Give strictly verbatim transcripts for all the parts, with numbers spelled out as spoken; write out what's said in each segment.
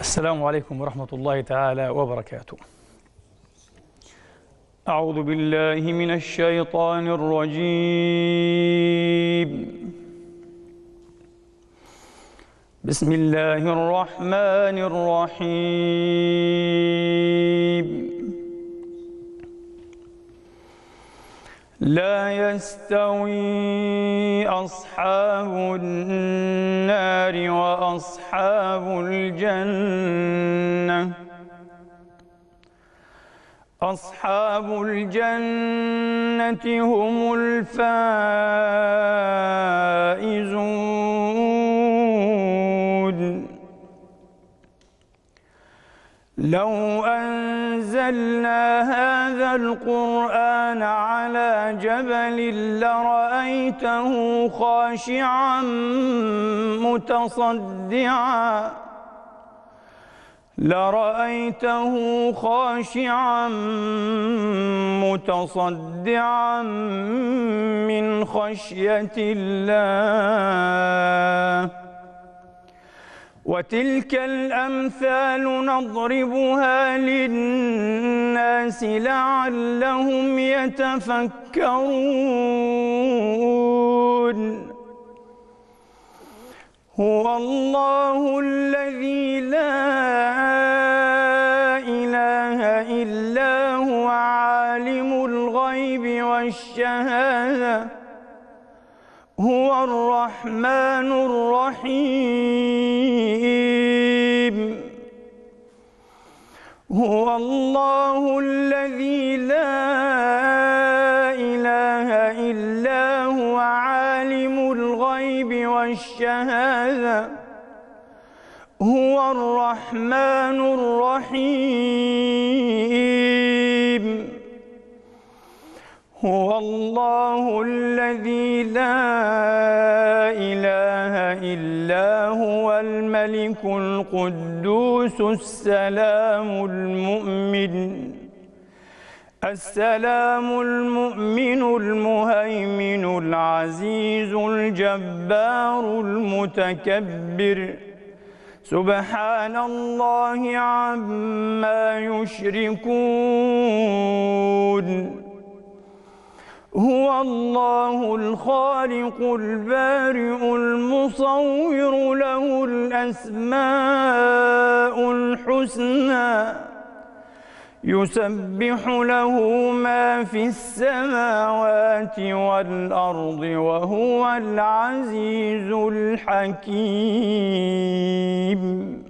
السلام عليكم ورحمة الله تعالى وبركاته. أعوذ بالله من الشيطان الرجيم. بسم الله الرحمن الرحيم. لا يستوي أصحاب النار وأصحاب الجنة أصحاب الجنة هم الفائزون. لو أنزلنا هذا القرآن على جبل لرأيته خاشعا متصدعا لرأيته خاشعا متصدعا من خشية الله. وتلك الأمثال نضربها للناس لعلهم يتفكرون. هو الله الذي لا إله إلا هو عالم الغيب والشهادة هو الرحمن الرحيم. هو الله الذي لا إله إلا هو عالم الغيب والشهادة هو الرحمن الرحيم. هو الله الذي لا إله إلا هو الملك القدوس السلام المؤمن السلام المؤمن المهيمن العزيز الجبار المتكبر. سبحان الله عما يشركون. هو الله الخالق البارئ المصور له الأسماء الحسنى يسبح له ما في السماوات والأرض وهو العزيز الحكيم.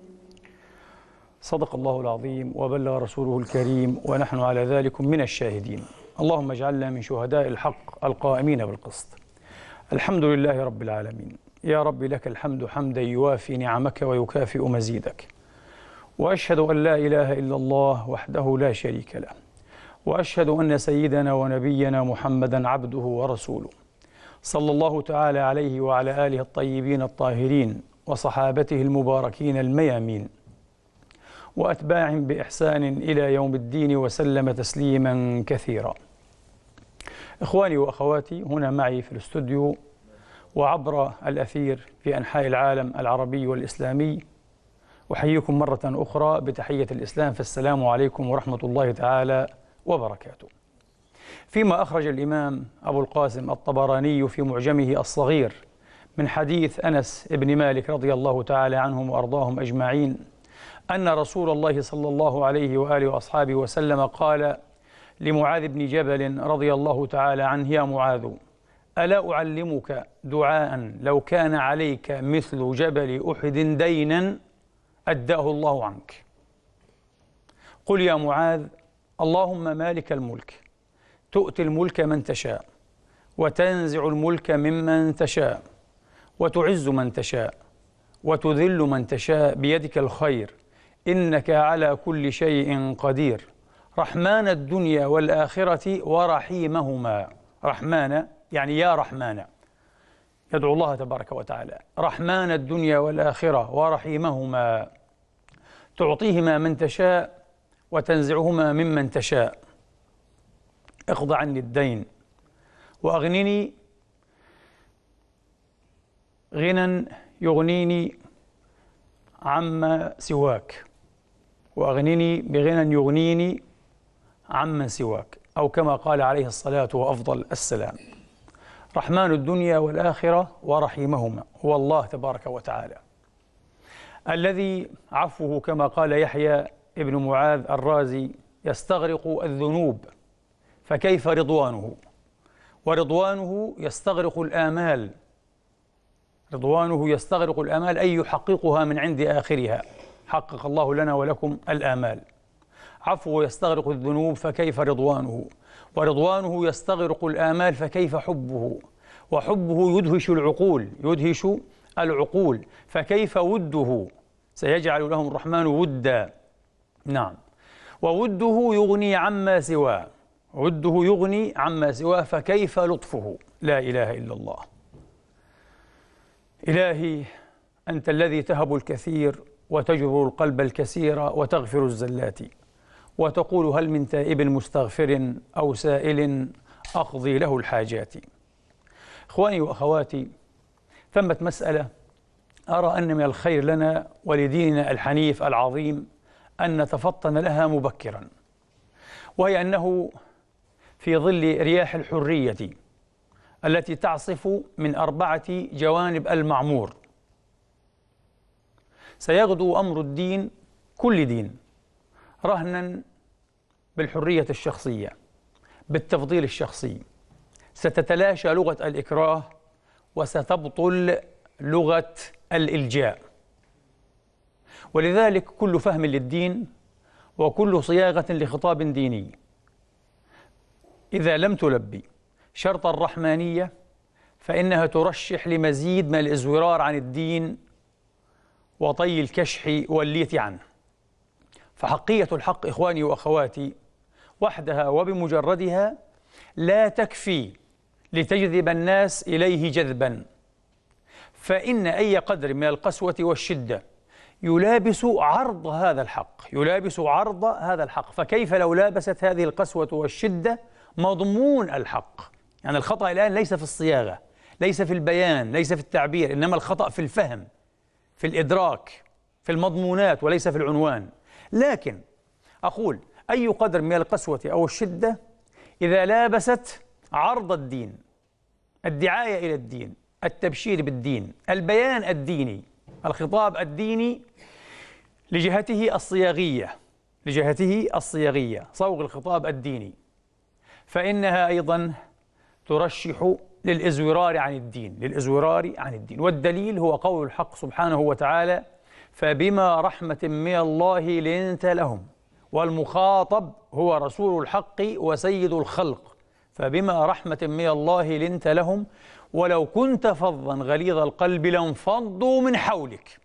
صدق الله العظيم وبلغ رسوله الكريم ونحن على ذلك من الشاهدين. اللهم اجعلنا من شهداء الحق القائمين بالقسط. الحمد لله رب العالمين. يا رب لك الحمد حمدا يوافي نعمك ويكافئ مزيدك. وأشهد أن لا إله إلا الله وحده لا شريك له، وأشهد أن سيدنا ونبينا محمدا عبده ورسوله، صلى الله تعالى عليه وعلى آله الطيبين الطاهرين وصحابته المباركين الميامين وأتباعهم بإحسان إلى يوم الدين وسلم تسليما كثيرا. إخواني وأخواتي هنا معي في الاستوديو وعبر الأثير في أنحاء العالم العربي والإسلامي، أحييكم مرة أخرى بتحية الإسلام، فالسلام عليكم ورحمة الله تعالى وبركاته. فيما أخرج الإمام أبو القاسم الطبراني في معجمه الصغير من حديث أنس بن مالك رضي الله تعالى عنهم وأرضاهم أجمعين أن رسول الله صلى الله عليه وآله وأصحابه وسلم قال لمعاذ بن جبل رضي الله تعالى عنه: يا معاذ، ألا أعلمك دعاء لو كان عليك مثل جبل أحد دينا أداه الله عنك؟ قل يا معاذ: اللهم مالك الملك تؤتي الملك من تشاء وتنزع الملك ممن تشاء وتعز من تشاء وتذل من تشاء بيدك الخير إنك على كل شيء قدير. رحمن الدنيا والآخرة ورحيمهما. رحمن يعني يا رحمن، يدعو الله تبارك وتعالى. رحمن الدنيا والآخرة ورحيمهما، تعطيهما من تشاء وتنزعهما ممن تشاء. اقض عني الدين وأغنني غنى يغنيني عما سواك، وأغنني بغنى يغنيني عمن سواك، أو كما قال عليه الصلاة وأفضل السلام. رحمن الدنيا والآخرة ورحيمهما هو الله تبارك وتعالى، الذي عفوه كما قال يحيى ابن معاذ الرازي يستغرق الذنوب، فكيف رضوانه؟ ورضوانه يستغرق الآمال، رضوانه يستغرق الآمال أي يحققها من عند آخرها. حقق الله لنا ولكم الآمال. عفوه يستغرق الذنوب فكيف رضوانه، ورضوانه يستغرق الآمال فكيف حبه، وحبه يدهش العقول، يدهش العقول، فكيف وده؟ سيجعل لهم الرحمن ودا. نعم، ووده يغني عما سواه، وده يغني عما سواه، فكيف لطفه؟ لا إله إلا الله. إلهي أنت الذي تهب الكثير وتجبر القلب الكثير وتغفر الزلات، وتقول هل من تائب مستغفر أو سائل أقضي له الحاجات. إخواني وأخواتي، ثمة مسألة أرى أن من الخير لنا ولديننا الحنيف العظيم أن نتفطن لها مبكرا، وهي أنه في ظل رياح الحرية التي تعصف من أربعة جوانب المعمور سيغدو أمر الدين، كل دين، رهنا بالحرية الشخصية، بالتفضيل الشخصي. ستتلاشى لغة الإكراه وستبطل لغة الإلجاء. ولذلك كل فهم للدين وكل صياغة لخطاب ديني إذا لم تلبي شرط الرحمانية فإنها ترشح لمزيد من الإزورار عن الدين وطي الكشح والليت عنه. فحقية الحق إخواني وأخواتي وحدها وبمجردها لا تكفي لتجذب الناس إليه جذبا، فإن أي قدر من القسوة والشدة يلابس عرض هذا الحق، يلابس عرض هذا الحق. فكيف لو لابست هذه القسوة والشدة مضمون الحق؟ يعني الخطأ الآن ليس في الصياغة، ليس في البيان، ليس في التعبير، إنما الخطأ في الفهم، في الإدراك، في المضمونات، وليس في العنوان. لكن أقول أي قدر من القسوة أو الشدة إذا لابست عرض الدين، الدعاية إلى الدين، التبشير بالدين، البيان الديني، الخطاب الديني لجهته الصياغية، لجهته الصياغية، صوغ الخطاب الديني، فإنها أيضا ترشح للإزورار عن الدين، للإزورار عن الدين. والدليل هو قول الحق سبحانه وتعالى: فبما رحمة من الله لنت لهم، والمخاطب هو رسول الحق وسيد الخلق. فبما رحمة من الله لنت لهم ولو كنت فظا غليظ القلب لانفضوا من حولك.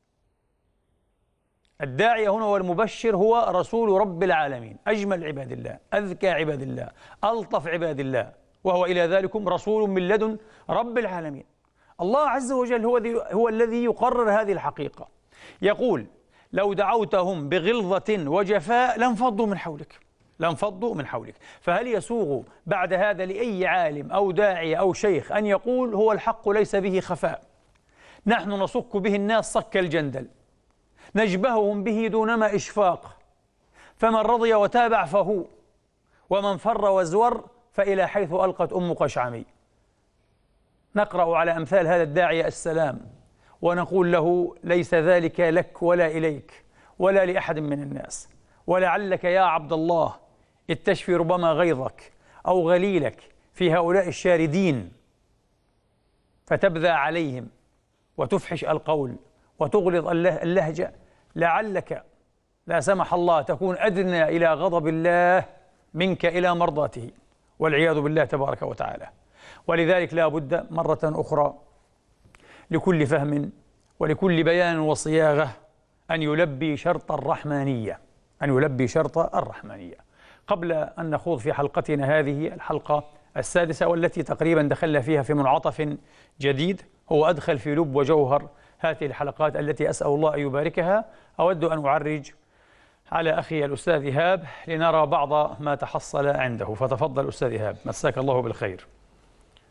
الداعية هنا والمبشر هو رسول رب العالمين، أجمل عباد الله، أذكى عباد الله، ألطف عباد الله، وهو إلى ذلكم رسول من لدن رب العالمين. الله عز وجل هو, هو الذي يقرر هذه الحقيقة. يقول: لو دعوتهم بغلظة وجفاء لانفضوا من حولك، لانفضوا من حولك. فهل يسوغ بعد هذا لأي عالم أو داعية أو شيخ أن يقول هو الحق ليس به خفاء، نحن نصك به الناس صك الجندل، نجبههم به دونما إشفاق، فمن رضي وتابع فهو، ومن فر وزور فإلى حيث ألقت أم قشعمي. نقرأ على أمثال هذا الداعية السلام ونقول له: ليس ذلك لك ولا إليك ولا لأحد من الناس، ولعلك يا عبد الله إذ تشفي ربما غيظك أو غليلك في هؤلاء الشاردين فتبذى عليهم وتفحش القول وتغلظ اللهجة، لعلك لا سمح الله تكون أدنى إلى غضب الله منك إلى مرضاته، والعياذ بالله تبارك وتعالى. ولذلك لا بد مرة أخرى لكل فهم ولكل بيان وصياغة أن يلبي شرط الرحمانية، أن يلبي شرط الرحمانية. قبل أن نخوض في حلقتنا هذه الحلقة السادسة والتي تقريبا دخلنا فيها في منعطف جديد هو أدخل في لب وجوهر هذه الحلقات التي أسأل الله أن يباركها، أود أن أعرج على أخي الأستاذ إيهاب لنرى بعض ما تحصل عنده. فتفضل أستاذ إيهاب، مساك الله بالخير.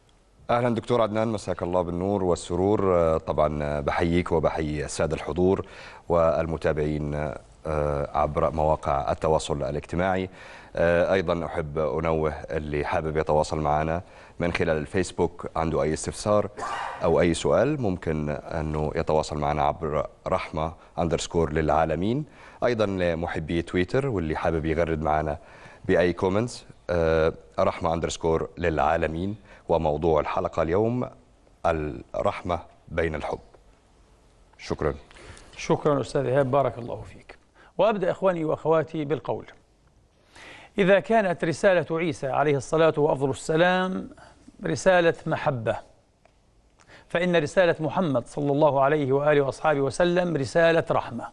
أهلا دكتور عدنان، مساك الله بالنور والسرور. طبعا بحييك وبحيي السادة الحضور والمتابعين عبر مواقع التواصل الاجتماعي. أيضا أحب أنوه اللي حابب يتواصل معنا من خلال الفيسبوك عنده أي استفسار أو أي سؤال ممكن أنه يتواصل معنا عبر رحمة أندرسكور للعالمين. أيضا لمحبي تويتر واللي حابب يغرد معنا بأي كومنتس رحمة أندرسكور للعالمين. وموضوع الحلقة اليوم الرحمة بين الحب. شكرا. شكرا أستاذ إيهاب، بارك الله فيك. وأبدأ إخواني وأخواتي بالقول: إذا كانت رسالة عيسى عليه الصلاة وأفضل السلام رسالة محبة، فإن رسالة محمد صلى الله عليه وآله وأصحابه وسلم رسالة رحمة.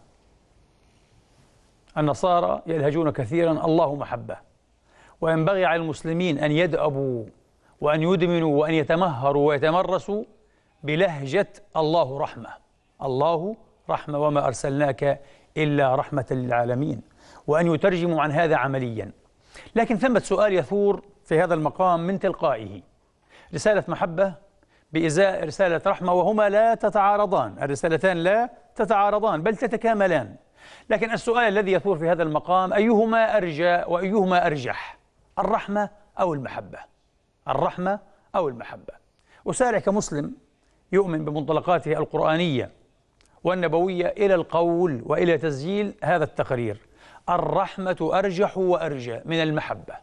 النصارى يلهجون كثيرا الله محبة، وينبغي على المسلمين أن يدأبوا وأن يدمنوا وأن يتمهروا ويتمرسوا بلهجة الله رحمة. الله رحمة وما أرسلناك إلا رحمة للعالمين، وأن يترجموا عن هذا عمليا. لكن ثمة سؤال يثور في هذا المقام من تلقائه: رسالة محبة بإزاء رسالة رحمة، وهما لا تتعارضان، الرسالتان لا تتعارضان بل تتكاملان. لكن السؤال الذي يثور في هذا المقام: أيهما أرجى وأيهما أرجح، الرحمة أو المحبة؟ الرحمة أو المحبة؟ أسارع كمسلم يؤمن بمنطلقاته القرآنية والنبوية إلى القول وإلى تسجيل هذا التقرير: الرحمة أرجح وأرجى من المحبة.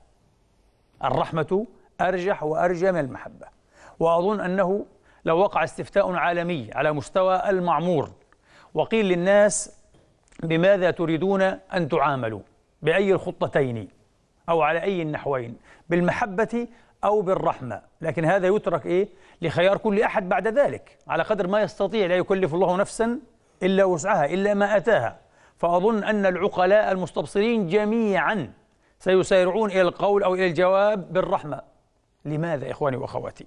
الرحمة أرجح وأرجى من المحبة. وأظن أنه لو وقع استفتاء عالمي على مستوى المعمور وقيل للناس بماذا تريدون أن تعاملوا، بأي الخطتين أو على أي النحوين، بالمحبة أو بالرحمة، لكن هذا يترك إيه لخيار كل أحد بعد ذلك على قدر ما يستطيع، لا يكلف الله نفسا إلا وسعها إلا ما أتاها. فأظن أن العقلاء المستبصرين جميعا سيسارعون إلى القول أو إلى الجواب بالرحمة. لماذا إخواني وأخواتي؟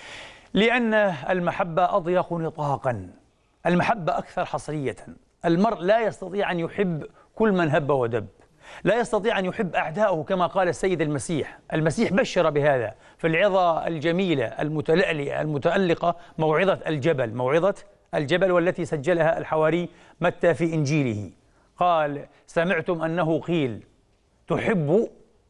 لأن المحبة أضيق نطاقا، المحبة أكثر حصرية. المرء لا يستطيع أن يحب كل من هب ودب، لا يستطيع أن يحب أعداءه كما قال السيد المسيح. المسيح بشر بهذا في العظة الجميلة المتلألئة المتألقة، موعظة الجبل، موعظة الجبل، والتي سجلها الحواري متى في إنجيله. قال: سمعتم أنه قيل تحب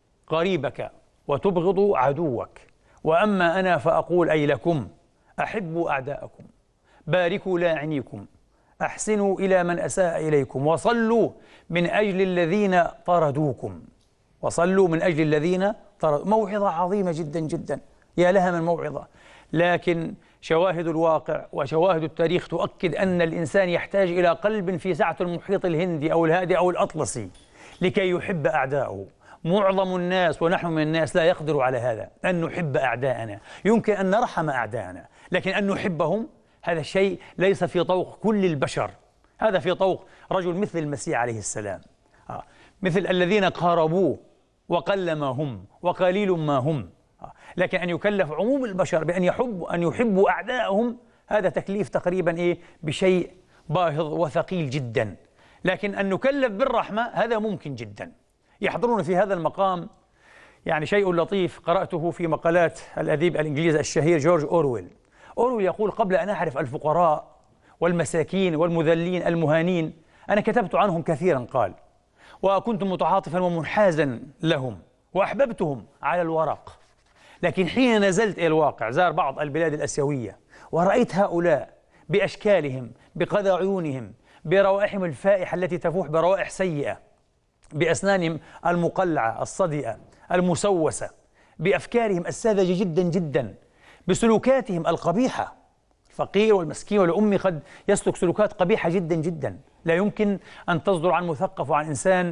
قريبك وتبغض عدوك، وأما أنا فأقول أي لكم أحبوا أعداءكم، باركوا لاعنيكم، أحسنوا إلى من أساء إليكم، وصلوا من أجل الذين طردوكم، وصلوا من أجل الذين طردوا. موعظة عظيمة جدا جدا، يا لها من موعظة. لكن شواهد الواقع وشواهد التاريخ تؤكد أن الإنسان يحتاج إلى قلب في سعة المحيط الهندي أو الهادي أو الأطلسي لكي يحب أعداءه. معظم الناس ونحن من الناس لا يقدر على هذا، أن نحب أعداءنا. يمكن أن نرحم أعداءنا، لكن أن نحبهم هذا الشيء ليس في طوق كل البشر، هذا في طوق رجل مثل المسيح عليه السلام، آه. مثل الذين قاربوه وقل ما هم وقليل ما هم، آه. لكن أن يكلف عموم البشر بأن يحبوا أن يحبوا أعداءهم، هذا تكليف تقريبا إيه بشيء باهظ وثقيل جدا. لكن أن نكلف بالرحمة هذا ممكن جدا. يحضرون في هذا المقام يعني شيء لطيف قرأته في مقالات الأديب الإنجليزي الشهير جورج أورويل. أورويل يقول: قبل أن أعرف الفقراء والمساكين والمذلين المهانين أنا كتبت عنهم كثيرا، قال، وكنت متعاطفا ومنحازا لهم وأحببتهم على الورق، لكن حين نزلت إلى الواقع، زار بعض البلاد الآسيوية ورأيت هؤلاء بأشكالهم، بقذى عيونهم، بروائحهم الفائحة التي تفوح بروائح سيئة، بأسنانهم المقلعة الصدئة المسوسة، بأفكارهم الساذجة جدا جدا، بسلوكاتهم القبيحة. الفقير والمسكين والأمي قد يسلك سلوكات قبيحة جدا جدا لا يمكن أن تصدر عن مثقف وعن إنسان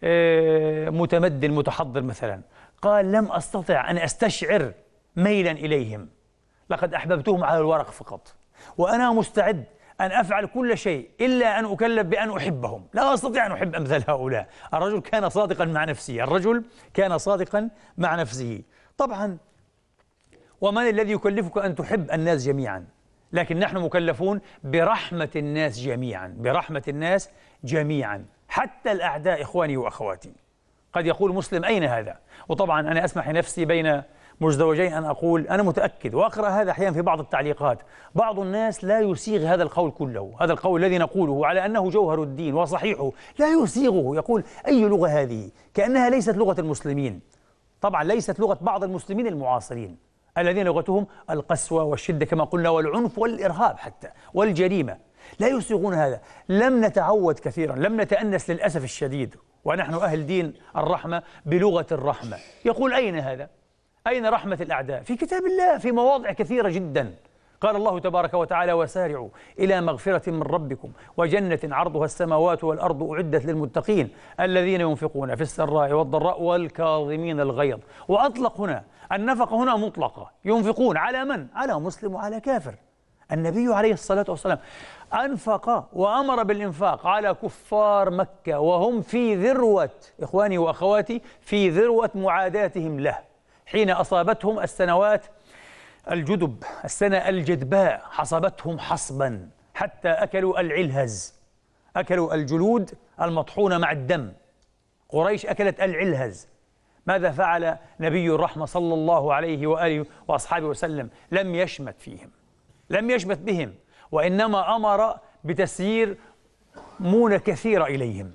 متمدن متحضر مثلا. قال: لم أستطع أن أستشعر ميلا إليهم، لقد أحببتهم على الورق فقط، وأنا مستعد أن أفعل كل شيء إلا أن أكلف بأن أحبهم. لا أستطيع أن أحب أمثال هؤلاء. الرجل كان صادقا مع نفسه، الرجل كان صادقا مع نفسه. طبعا ومن الذي يكلفك أن تحب الناس جميعا؟ لكن نحن مكلفون برحمة الناس جميعا، برحمة الناس جميعا، حتى الأعداء إخواني وأخواتي. قد يقول مسلم: أين هذا؟ وطبعا أنا أسمح لنفسي بين مزدوجين أن أقول أنا متأكد، وأقرأ هذا أحيانا في بعض التعليقات، بعض الناس لا يسيغ هذا القول كله، هذا القول الذي نقوله على أنه جوهر الدين وصحيحه لا يسيغه، يقول أي لغة هذه؟ كأنها ليست لغة المسلمين. طبعا ليست لغة بعض المسلمين المعاصرين الذين لغتهم القسوة والشدة كما قلنا والعنف والإرهاب حتى والجريمة، لا يسيغون هذا. لم نتعود كثيرا، لم نتأنس للأسف الشديد، ونحن أهل دين الرحمة بلغة الرحمة. يقول أين هذا؟ أين رحمة الأعداء؟ في كتاب الله في مواضع كثيرة جدا. قال الله تبارك وتعالى: وسارعوا إلى مغفرة من ربكم وجنة عرضها السماوات والأرض أعدت للمتقين الذين ينفقون في السراء والضراء والكاظمين الغيظ. وأطلق هنا النفقة هنا مطلقة، ينفقون على من؟ على مسلم وعلى كافر. النبي عليه الصلاة والسلام أنفق وأمر بالإنفاق على كفار مكة وهم في ذروة، إخواني وأخواتي، في ذروة معاداتهم له، حين أصابتهم السنوات الجدب، السنة الجدباء حصبتهم حصبا حتى أكلوا العلهز، أكلوا الجلود المطحونة مع الدم. قريش أكلت العلهز. ماذا فعل نبي الرحمة صلى الله عليه وآله وأصحابه وسلم؟ لم يشمت فيهم، لم يشمت بهم، وإنما أمر بتسيير مونة كثيرة إليهم،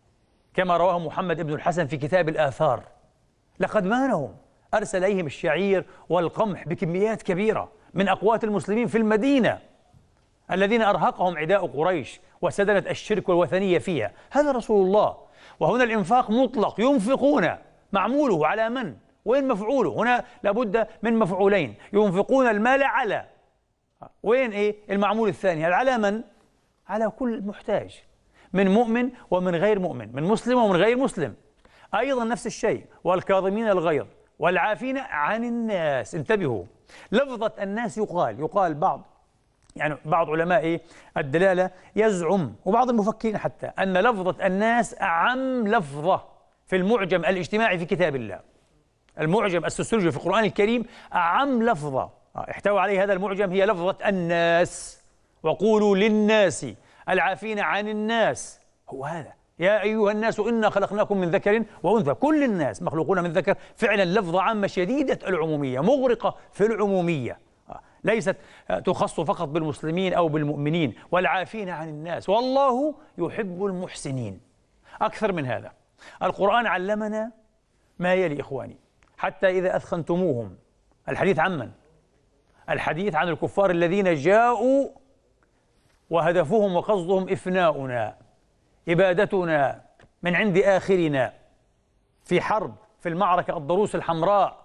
كما رواه محمد بن الحسن في كتاب الآثار. لقد مانهم، أرسل إليهم الشعير والقمح بكميات كبيرة من أقوات المسلمين في المدينة الذين أرهقهم عداء قريش وسدنت الشرك والوثنية فيها. هذا رسول الله. وهنا الإنفاق مطلق، ينفقون، معموله على من؟ وين مفعوله؟ هنا لابد من مفعولين، ينفقون المال على، وين إيه المعمول الثاني؟ على من؟ على كل محتاج، من مؤمن ومن غير مؤمن، من مسلم ومن غير مسلم. أيضا نفس الشيء، والكاظمين الغيظ والعافين عن الناس. انتبهوا، لفظة الناس يقال يقال بعض يعني بعض علماء الدلالة يزعم وبعض المفكرين حتى أن لفظة الناس أعم لفظة في المعجم الاجتماعي في كتاب الله. المعجم السوسيولوجي في القرآن الكريم أعم لفظة احتوى عليه هذا المعجم هي لفظة الناس. وقولوا للناس العافين عن الناس، هو هذا. يا أيها الناس إنا خلقناكم من ذكر وأنثى، كل الناس مخلوقون من ذكر، فعلا لفظة عامة شديدة العمومية، مغرقة في العمومية، ليست تخص فقط بالمسلمين أو بالمؤمنين. والعافين عن الناس، والله يحب المحسنين. أكثر من هذا، القرآن علمنا ما يلي إخواني: حتى إذا أثخنتموهم. الحديث عن من؟ الحديث عن الكفار الذين جاءوا وهدفهم وقصدهم إفناؤنا، إبادتنا من عند آخرنا، في حرب، في المعركة الضروس الحمراء.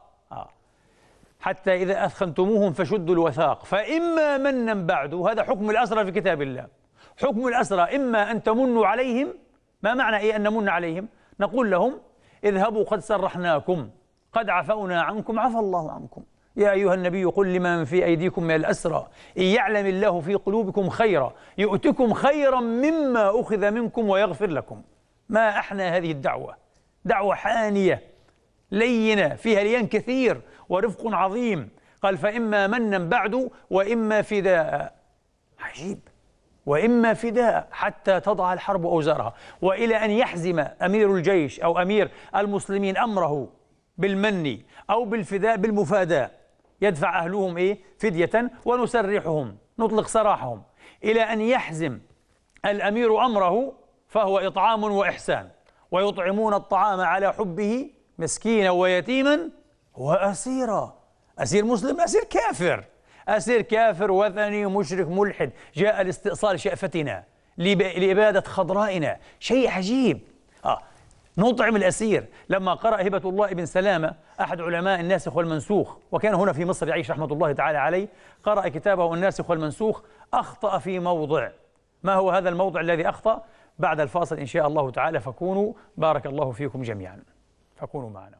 حتى إذا أثخنتموهم فشدوا الوثاق فإما منا بعد. هذا حكم الأسرى في كتاب الله. حكم الأسرى إما أن تمنوا عليهم. ما معنى إيه أن نمن عليهم؟ نقول لهم: اذهبوا قد سرحناكم، قد عفونا عنكم، عفى الله عنكم. يا أيها النبي قل لمن في أيديكم من الأسرى إن يعلم الله في قلوبكم خيرا يؤتكم خيرا مما أخذ منكم ويغفر لكم. ما أحنى هذه الدعوة، دعوة حانية لينة فيها لين كثير ورفق عظيم. قال: فإما منا بعد وإما فداء. عجيب. وإما فداء حتى تضع الحرب أوزارها، وإلى أن يحزم أمير الجيش أو أمير المسلمين أمره بالمن أو بالفداء، بالمفاداة، يدفع أهلهم إيه؟ فدية، ونسرحهم، نطلق سراحهم. إلى أن يحزم الأمير أمره فهو إطعام وإحسان، ويطعمون الطعام على حبه مسكينا ويتيما وأسيرا. أسير مسلم، أسير كافر، أسير كافر وثني مشرك ملحد جاء لاستئصال شأفتنا لإبادة خضرائنا. شيء عجيب. آه نطعم الأسير. لما قرأ هبة الله بن سلامة أحد علماء الناسخ والمنسوخ، وكان هنا في مصر يعيش رحمة الله تعالى عليه، قرأ كتابه الناسخ والمنسوخ، أخطأ في موضع. ما هو هذا الموضع الذي أخطأ؟ بعد الفاصل إن شاء الله تعالى، فكونوا بارك الله فيكم جميعا، فكونوا معنا.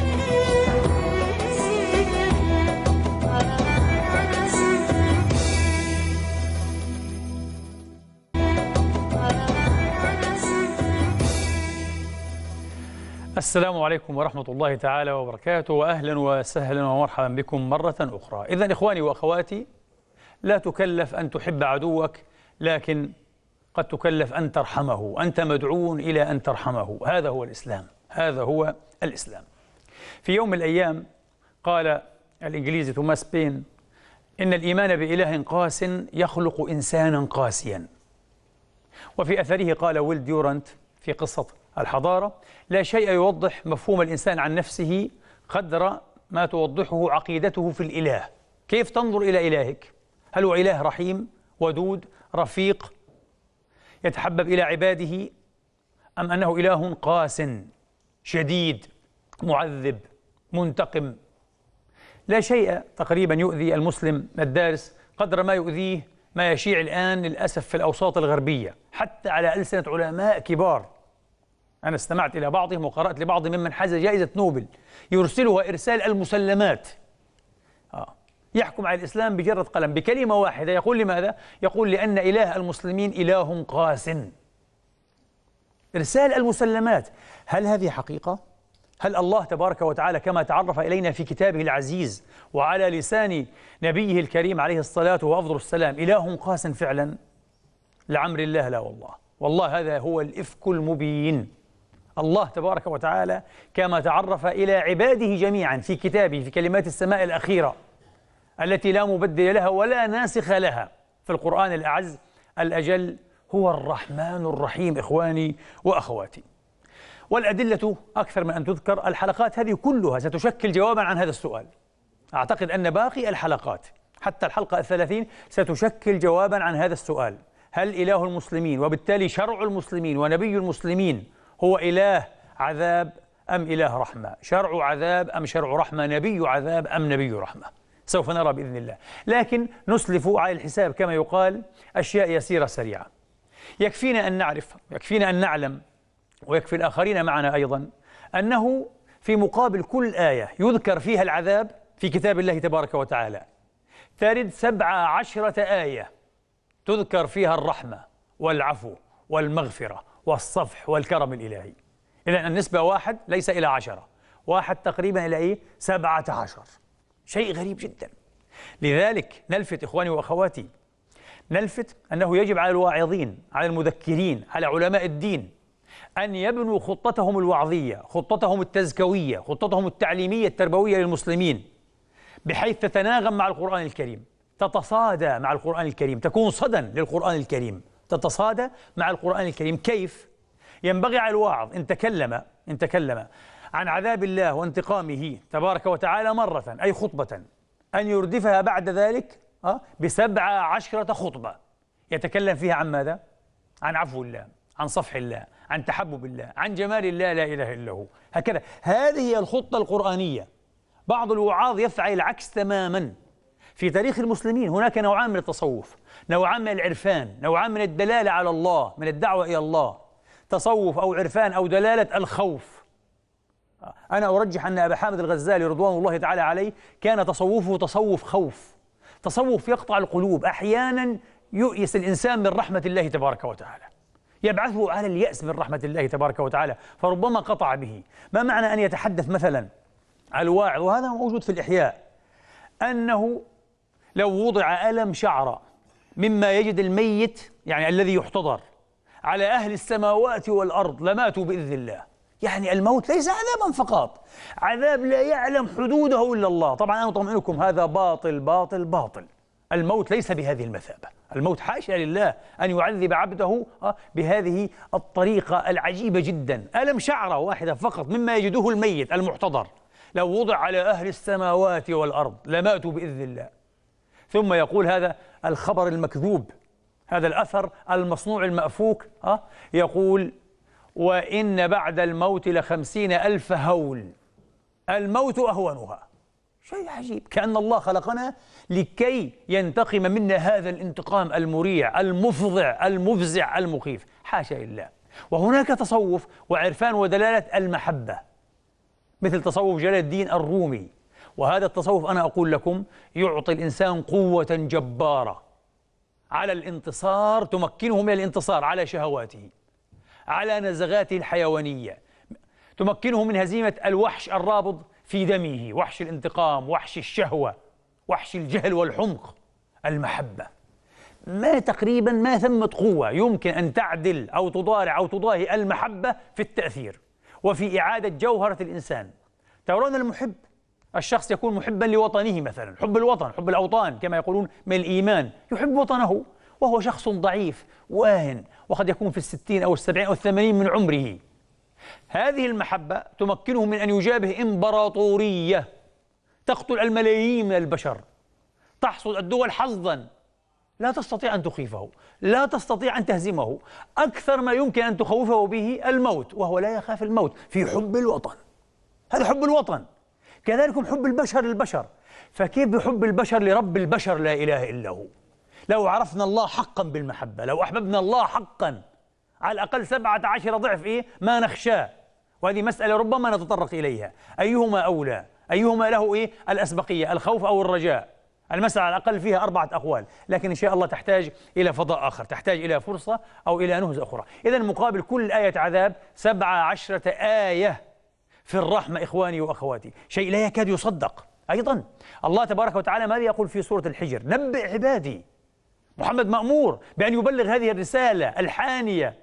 السلام عليكم ورحمة الله تعالى وبركاته، وأهلا وسهلا ومرحبا بكم مرة أخرى. إذن إخواني وأخواتي، لا تكلف أن تحب عدوك، لكن قد تكلف أن ترحمه. أنت مدعو إلى أن ترحمه. هذا هو الإسلام، هذا هو الإسلام. في يوم من الأيام قال الإنجليزي توماس بين إن الإيمان بإله قاس يخلق إنسانا قاسيا. وفي أثره قال ويل ديورانت في قصة الحضارة: لا شيء يوضح مفهوم الإنسان عن نفسه قدر ما توضحه عقيدته في الإله. كيف تنظر إلى إلهك؟ هل هو إله رحيم ودود رفيق يتحبب إلى عباده، أم أنه إله قاس شديد معذب منتقم؟ لا شيء تقريبا يؤذي المسلم الدارس قدر ما يؤذيه ما يشيع الآن للأسف في الأوساط الغربية، حتى على ألسنة علماء كبار. أنا استمعت إلى بعضهم وقرأت لبعض ممن حاز جائزة نوبل يرسلها إرسال المسلمات، آه. يحكم على الإسلام بجرة قلم بكلمة واحدة. يقول لماذا؟ يقول لأن إله المسلمين إله قاس. إرسال المسلمات. هل هذه حقيقة؟ هل الله تبارك وتعالى كما تعرف إلينا في كتابه العزيز وعلى لسان نبيه الكريم عليه الصلاة وأفضل السلام إله قاس فعلا؟ لعمر الله لا والله. والله هذا هو الإفك المبين. الله تبارك وتعالى كما تعرف إلى عباده جميعا في كتابه في كلمات السماء الأخيرة التي لا مبدل لها ولا ناسخ لها في القرآن الأعز الأجل: هو الرحمن الرحيم. إخواني وأخواتي، والأدلة أكثر من أن تذكر. الحلقات هذه كلها ستشكل جوابا عن هذا السؤال. أعتقد أن باقي الحلقات حتى الحلقة الثلاثين ستشكل جوابا عن هذا السؤال: هل إله المسلمين وبالتالي شرع المسلمين ونبي المسلمين هو إله عذاب أم إله رحمة؟ شرع عذاب أم شرع رحمة؟ نبي عذاب أم نبي رحمة؟ سوف نرى بإذن الله، لكن نسلف على الحساب كما يقال أشياء يسيرة سريعة. يكفينا أن نعرف، يكفينا أن نعلم، ويكفي الآخرين معنا أيضا، أنه في مقابل كل آية يذكر فيها العذاب في كتاب الله تبارك وتعالى ترد سبع عشرة آية تذكر فيها الرحمة والعفو والمغفرة والصفح والكرم الإلهي. إذن النسبة واحد ليس إلى عشرة، واحد تقريبا إلى إيه؟ سبعة عشر. شيء غريب جدا. لذلك نلفت إخواني وأخواتي، نلفت أنه يجب على الواعظين، على المذكرين، على علماء الدين أن يبنوا خطتهم الوعظية، خطتهم التزكوية، خطتهم التعليمية التربوية للمسلمين بحيث تتناغم مع القرآن الكريم، تتصادى مع القرآن الكريم، تكون صدى للقرآن الكريم، تتصادى مع القرآن الكريم. كيف؟ ينبغي على الواعظ إن تكلم إن تكلم عن عذاب الله وانتقامه تبارك وتعالى مرة، أي خطبة، أن يردفها بعد ذلك أه بسبع عشرة خطبة يتكلم فيها عن ماذا؟ عن عفو الله، عن صفح الله، عن تحبب الله، عن جمال الله لا إله إلا هو. هكذا، هذه هي الخطة القرآنية. بعض الوعاظ يفعل العكس تماما. في تاريخ المسلمين هناك نوعان من التصوف، نوعان من العرفان، نوعان من الدلالة على الله، من الدعوة إلى الله. تصوف أو عرفان أو دلالة الخوف. أنا أرجح أن أبا حامد الغزالي رضوان الله تعالى عليه كان تصوفه تصوف خوف، تصوف يقطع القلوب. أحيانا يؤيس الإنسان من رحمة الله تبارك وتعالى، يبعثه على اليأس من رحمة الله تبارك وتعالى، فربما قطع به. ما معنى أن يتحدث مثلا الواعظ، وهذا موجود في الإحياء، أنه لو وضع ألم شعرة مما يجد الميت، يعني الذي يحتضر، على أهل السماوات والأرض لماتوا بإذن الله. يعني الموت ليس عذابا فقط، عذاب لا يعلم حدوده إلا الله. طبعا أنا أطمئنكم هذا باطل باطل باطل. الموت ليس بهذه المثابة. الموت حاشا لله أن يعذب عبده بهذه الطريقة العجيبة جدا. ألم شعرة واحدة فقط مما يجده الميت المحتضر لو وضع على أهل السماوات والأرض لماتوا بإذن الله. ثم يقول هذا الخبر المكذوب، هذا الأثر المصنوع المأفوك، يقول: وإن بعد الموت لخمسين ألف هول، الموت أهونها. شيء عجيب، كأن الله خلقنا لكي ينتقم منا هذا الانتقام المريع المفظع المفزع المخيف. حاشا لله. وهناك تصوف وعرفان ودلالة المحبة مثل تصوف جلال الدين الرومي، وهذا التصوف أنا أقول لكم يعطي الإنسان قوة جبارة على الانتصار، تمكنه من الانتصار على شهواته، على نزغاته الحيوانية، تمكنه من هزيمة الوحش الرابض في دمه، وحش الانتقام، وحش الشهوة، وحش الجهل والحمق. المحبة، ما تقريبا ما ثمة قوة يمكن أن تعدل أو تضارع أو تضاهي المحبة في التأثير وفي إعادة جوهرة الإنسان. ترون المحب الشخص يكون محبا لوطنه مثلا، حب الوطن، حب الأوطان كما يقولون من الإيمان، يحب وطنه وهو شخص ضعيف واهن، وقد يكون في الستين أو السبعين أو الثمانين من عمره. هذه المحبة تمكنه من أن يجابه إمبراطورية تقتل الملايين من البشر، تحصد الدول حظا، لا تستطيع أن تخيفه، لا تستطيع أن تهزمه. أكثر ما يمكن أن تخوفه به الموت، وهو لا يخاف الموت في حب الوطن. هذا حب الوطن. كذلك حب البشر للبشر. فكيف بحب البشر لرب البشر لا إله إلا هو؟ لو عرفنا الله حقا بالمحبة، لو أحببنا الله حقا، على الأقل سبعة عشر ضعف إيه ما نخشاه. وهذه مسألة ربما نتطرق إليها، أيهما أولى؟ أيهما له إيه الأسبقية، الخوف أو الرجاء؟ المسألة على الأقل فيها أربعة أقوال، لكن إن شاء الله تحتاج إلى فضاء آخر، تحتاج إلى فرصة أو إلى نهزة أخرى. إذن مقابل كل آية عذاب سبعة عشرة آية في الرحمة إخواني وأخواتي، شيء لا يكاد يصدق. أيضا الله تبارك وتعالى ماذا يقول في سورة الحجر؟ نبئ عبادي. محمد مأمور بأن يبلغ هذه الرسالة الحانية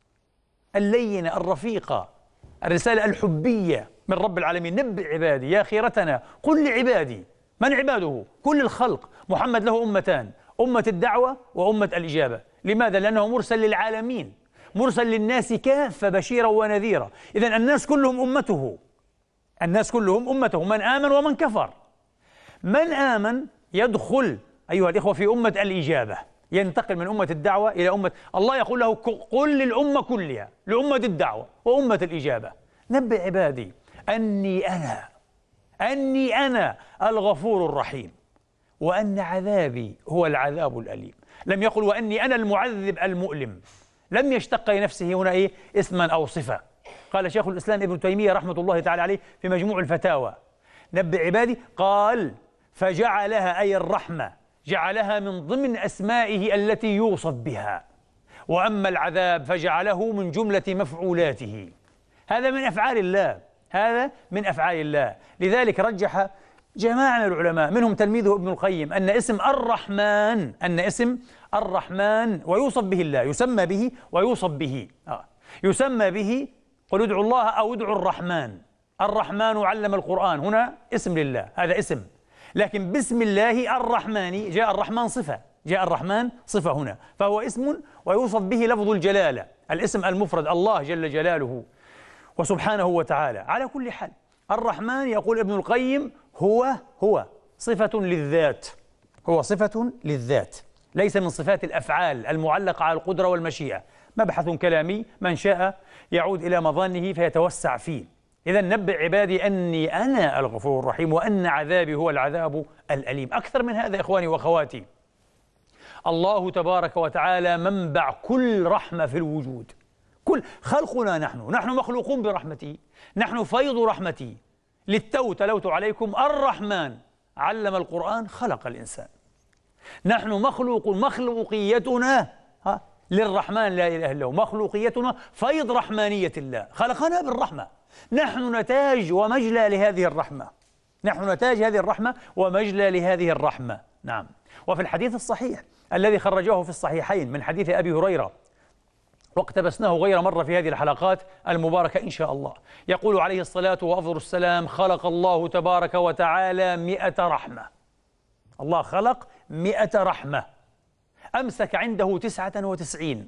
اللينة الرفيقة، الرسالة الحبية من رب العالمين. نبئ عبادي يا خيرتنا، قل لعبادي. من عباده؟ كل الخلق. محمد له أمتان، أمة الدعوة وأمة الإجابة. لماذا؟ لأنه مرسل للعالمين، مرسل للناس كافة بشيرا ونذيرا. إذن الناس كلهم أمته، الناس كلهم أمته، من آمن ومن كفر. من آمن يدخل أيها الإخوة في أمة الإجابة، ينتقل من أمة الدعوة إلى أمة الله. يقول له قل للأمة كلها، لأمة الدعوة وأمة الإجابة، نبئ عبادي أني أنا أني أنا الغفور الرحيم، وأن عذابي هو العذاب الأليم. لم يقل وأني أنا المعذب المؤلم، لم يشتق لنفسه هنا إيه اسما أو صفة. قال شيخ الإسلام ابن تيمية رحمة الله تعالى عليه في مجموع الفتاوى: نبئ عبادي، قال فجعلها أي الرحمة جعلها من ضمن أسمائه التي يوصف بها، وأما العذاب فجعله من جملة مفعولاته. هذا من أفعال الله، هذا من أفعال الله. لذلك رجح جماعة من العلماء منهم تلميذه ابن القيم أن اسم الرحمن أن اسم الرحمن ويوصف به الله، يسمى به ويوصف به آه. يسمى به قل ادعوا الله أو ادعوا الرحمن. الرحمن علم القرآن، هنا اسم لله، هذا اسم. لكن بسم الله الرحمن جاء الرحمن صفة، جاء الرحمن صفة هنا، فهو اسم ويوصف به لفظ الجلالة، الاسم المفرد الله جل جلاله وسبحانه وتعالى. على كل حال الرحمن يقول ابن القيم هو هو صفة للذات، هو صفة للذات، ليس من صفات الأفعال المعلقة على القدرة والمشيئة. مبحث كلامي، من شاء يعود إلى مظانه فيتوسع فيه. إذا نبئ عبادي أني أنا الغفور الرحيم وأن عذابي هو العذاب الأليم. أكثر من هذا إخواني وأخواتي، الله تبارك وتعالى منبع كل رحمة في الوجود. كل خلقنا نحن نحن مخلوقون برحمته، نحن فيض رحمته. للتو تلوت عليكم الرحمن علم القرآن خلق الإنسان. نحن مخلوق، مخلوقيتنا ها للرحمن لا إله إلا هو، مخلوقيتنا فيض رحمانية الله، خلقنا بالرحمة. نحن نتاج ومجلى لهذه الرحمة، نحن نتاج هذه الرحمة ومجلى لهذه الرحمة. نعم. وفي الحديث الصحيح الذي خرجه في الصحيحين من حديث أبي هريرة، واقتبسناه غير مرة في هذه الحلقات المباركة إن شاء الله، يقول عليه الصلاة وأفضل السلام: خلق الله تبارك وتعالى مئة رحمة. الله خلق مئة رحمة، أمسك عنده تسعة وتسعين،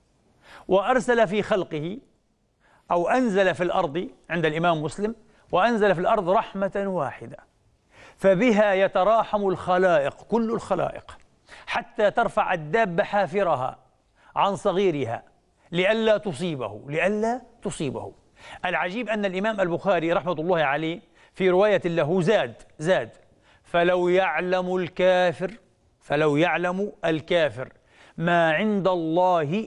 وأرسل في خلقه أو أنزل في الأرض عند الإمام مسلم، وأنزل في الأرض رحمة واحدة، فبها يتراحم الخلائق، كل الخلائق، حتى ترفع الدابة حافرها عن صغيرها لئلا تصيبه، لئلا تصيبه. العجيب أن الإمام البخاري رحمة الله عليه في رواية له زاد زاد فلو يعلم الكافر فلو يعلم الكافر ما عند الله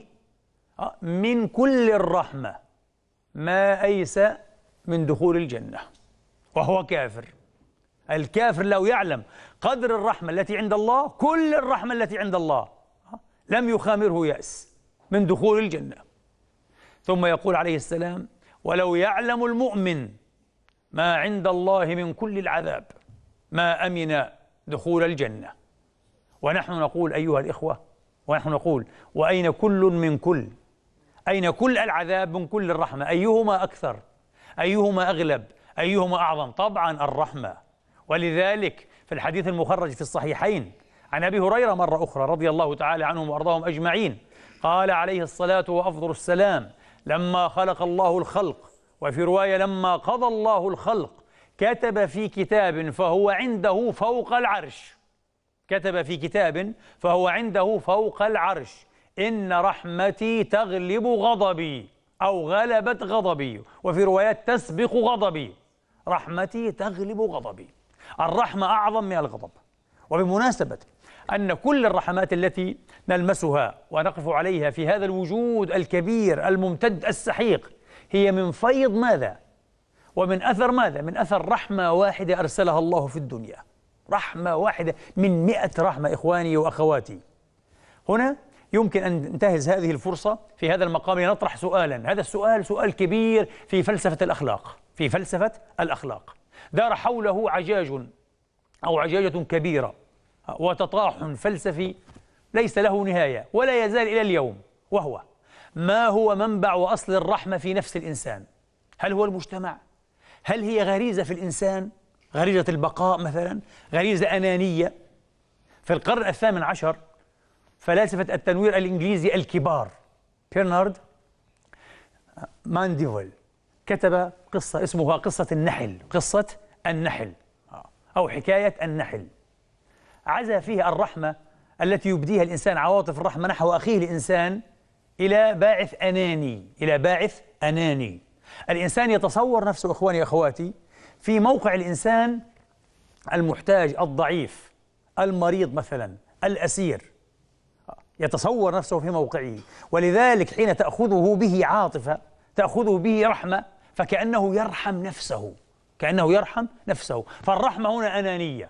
من كل الرحمة ما أيس من دخول الجنة، وهو كافر. الكافر لو يعلم قدر الرحمة التي عند الله، كل الرحمة التي عند الله، لم يخامره يأس من دخول الجنة. ثم يقول عليه السلام: ولو يعلم المؤمن ما عند الله من كل العذاب ما أمن دخول الجنة. ونحن نقول أيها الإخوة، ونحن نقول: وأين كل من كل؟ أين كل العذاب من كل الرحمة؟ أيهما أكثر؟ أيهما أغلب؟ أيهما أعظم؟ طبعا الرحمة. ولذلك في الحديث المخرج في الصحيحين عن أبي هريرة مرة أخرى رضي الله تعالى عنهم وأرضاهم أجمعين، قال عليه الصلاة وأفضل السلام: لما خلق الله الخلق، وفي رواية لما قضى الله الخلق، كتب في كتاب فهو عنده فوق العرش، كتب في كتاب فهو عنده فوق العرش: إن رحمتي تغلب غضبي، أو غلبت غضبي، وفي روايات تسبق غضبي. رحمتي تغلب غضبي. الرحمة أعظم من الغضب. وبمناسبة أن كل الرحمات التي نلمسها ونقف عليها في هذا الوجود الكبير الممتد السحيق هي من فيض ماذا؟ ومن أثر ماذا؟ من أثر رحمة واحدة أرسلها الله في الدنيا. رحمة واحدة من مئة رحمة إخواني وأخواتي. هنا يمكن أن ننتهز هذه الفرصة في هذا المقام لنطرح سؤالا. هذا السؤال سؤال كبير في فلسفة الأخلاق، في فلسفة الأخلاق. دار حوله عجاج أو عجاجة كبيرة وتطاحن فلسفي ليس له نهاية ولا يزال إلى اليوم، وهو: ما هو منبع وأصل الرحمة في نفس الإنسان؟ هل هو المجتمع؟ هل هي غريزة في الإنسان؟ غريزة البقاء مثلا؟ غريزة أنانية؟ في القرن الثامن عشر فلاسفة التنوير الإنجليزي الكبار برنارد مانديفل كتب قصة اسمها قصة النحل، قصة النحل أو حكاية النحل. عزا فيها الرحمة التي يبديها الإنسان، عواطف الرحمة نحو أخيه الإنسان، إلى باعث أناني، إلى باعث أناني. الإنسان يتصور نفسه إخواني أخواتي في موقع الإنسان المحتاج الضعيف المريض مثلا الأسير، يتصور نفسه في موقعه، ولذلك حين تأخذه به عاطفة، تأخذه به رحمة، فكأنه يرحم نفسه، كأنه يرحم نفسه. فالرحمة هنا أنانية.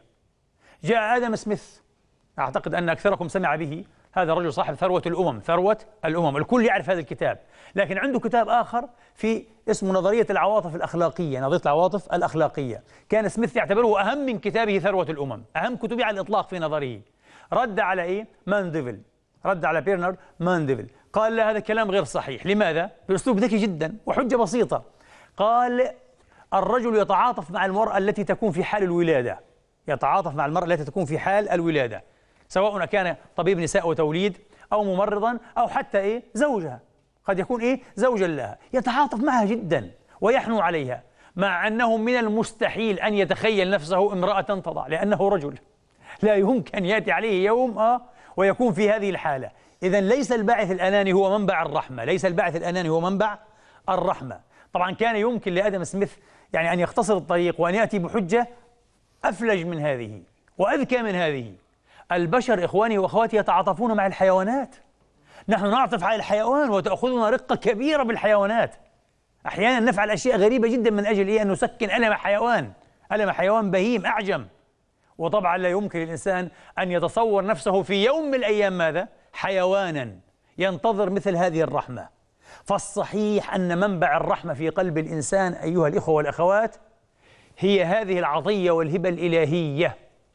جاء آدم سميث، أعتقد أن أكثركم سمع به، هذا الرجل صاحب ثروة الأمم، ثروة الأمم، الكل يعرف هذا الكتاب، لكن عنده كتاب آخر في اسمه نظرية العواطف الأخلاقية، نظرية العواطف الأخلاقية. كان سميث يعتبره أهم من كتابه ثروة الأمم، أهم كتبه على الإطلاق في نظره. رد على إيه؟ مانديفل، رد على برنارد مانديفل، قال: لا، هذا كلام غير صحيح. لماذا؟ بأسلوب ذكي جدا وحجة بسيطة. قال: الرجل يتعاطف مع المرأة التي تكون في حال الولادة، يتعاطف مع المرأة التي تكون في حال الولادة، سواء كان طبيب نساء وتوليد أو ممرضا أو حتى إيه زوجها، قد يكون إيه زوجا لها، يتعاطف معها جدا ويحنو عليها، مع أنه من المستحيل أن يتخيل نفسه امرأة تضع، لأنه رجل، لا يمكن يأتي عليه يوم آه ويكون في هذه الحالة. إذن ليس الباعث الأناني هو منبع الرحمة، ليس الباعث الأناني هو منبع الرحمة. طبعا كان يمكن لآدم سميث يعني أن يختصر الطريق وأن يأتي بحجة أفلج من هذه وأذكى من هذه. البشر إخواني وأخواتي يتعاطفون مع الحيوانات، نحن نعطف على الحيوان وتأخذنا رقة كبيرة بالحيوانات. أحيانا نفعل أشياء غريبة جدا من أجل إيه؟ أن نسكن ألم حيوان، ألم حيوان بهيم أعجم. وطبعا لا يمكن للإنسان أن يتصور نفسه في يوم من الأيام ماذا؟ حيوانا ينتظر مثل هذه الرحمة. فالصحيح أن منبع الرحمة في قلب الإنسان أيها الإخوة والأخوات هي هذه العطية والهبة الإلهية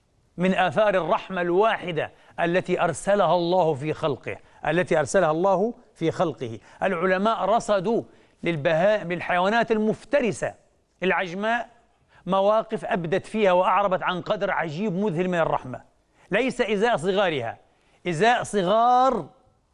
من آثار الرحمة الواحدة التي أرسلها الله في خلقه، التي أرسلها الله في خلقه. العلماء رصدوا للبهائم للحيوانات المفترسة العجماء مواقف أبدت فيها وأعربت عن قدر عجيب مذهل من الرحمة، ليس إزاء صغارها، إزاء صغار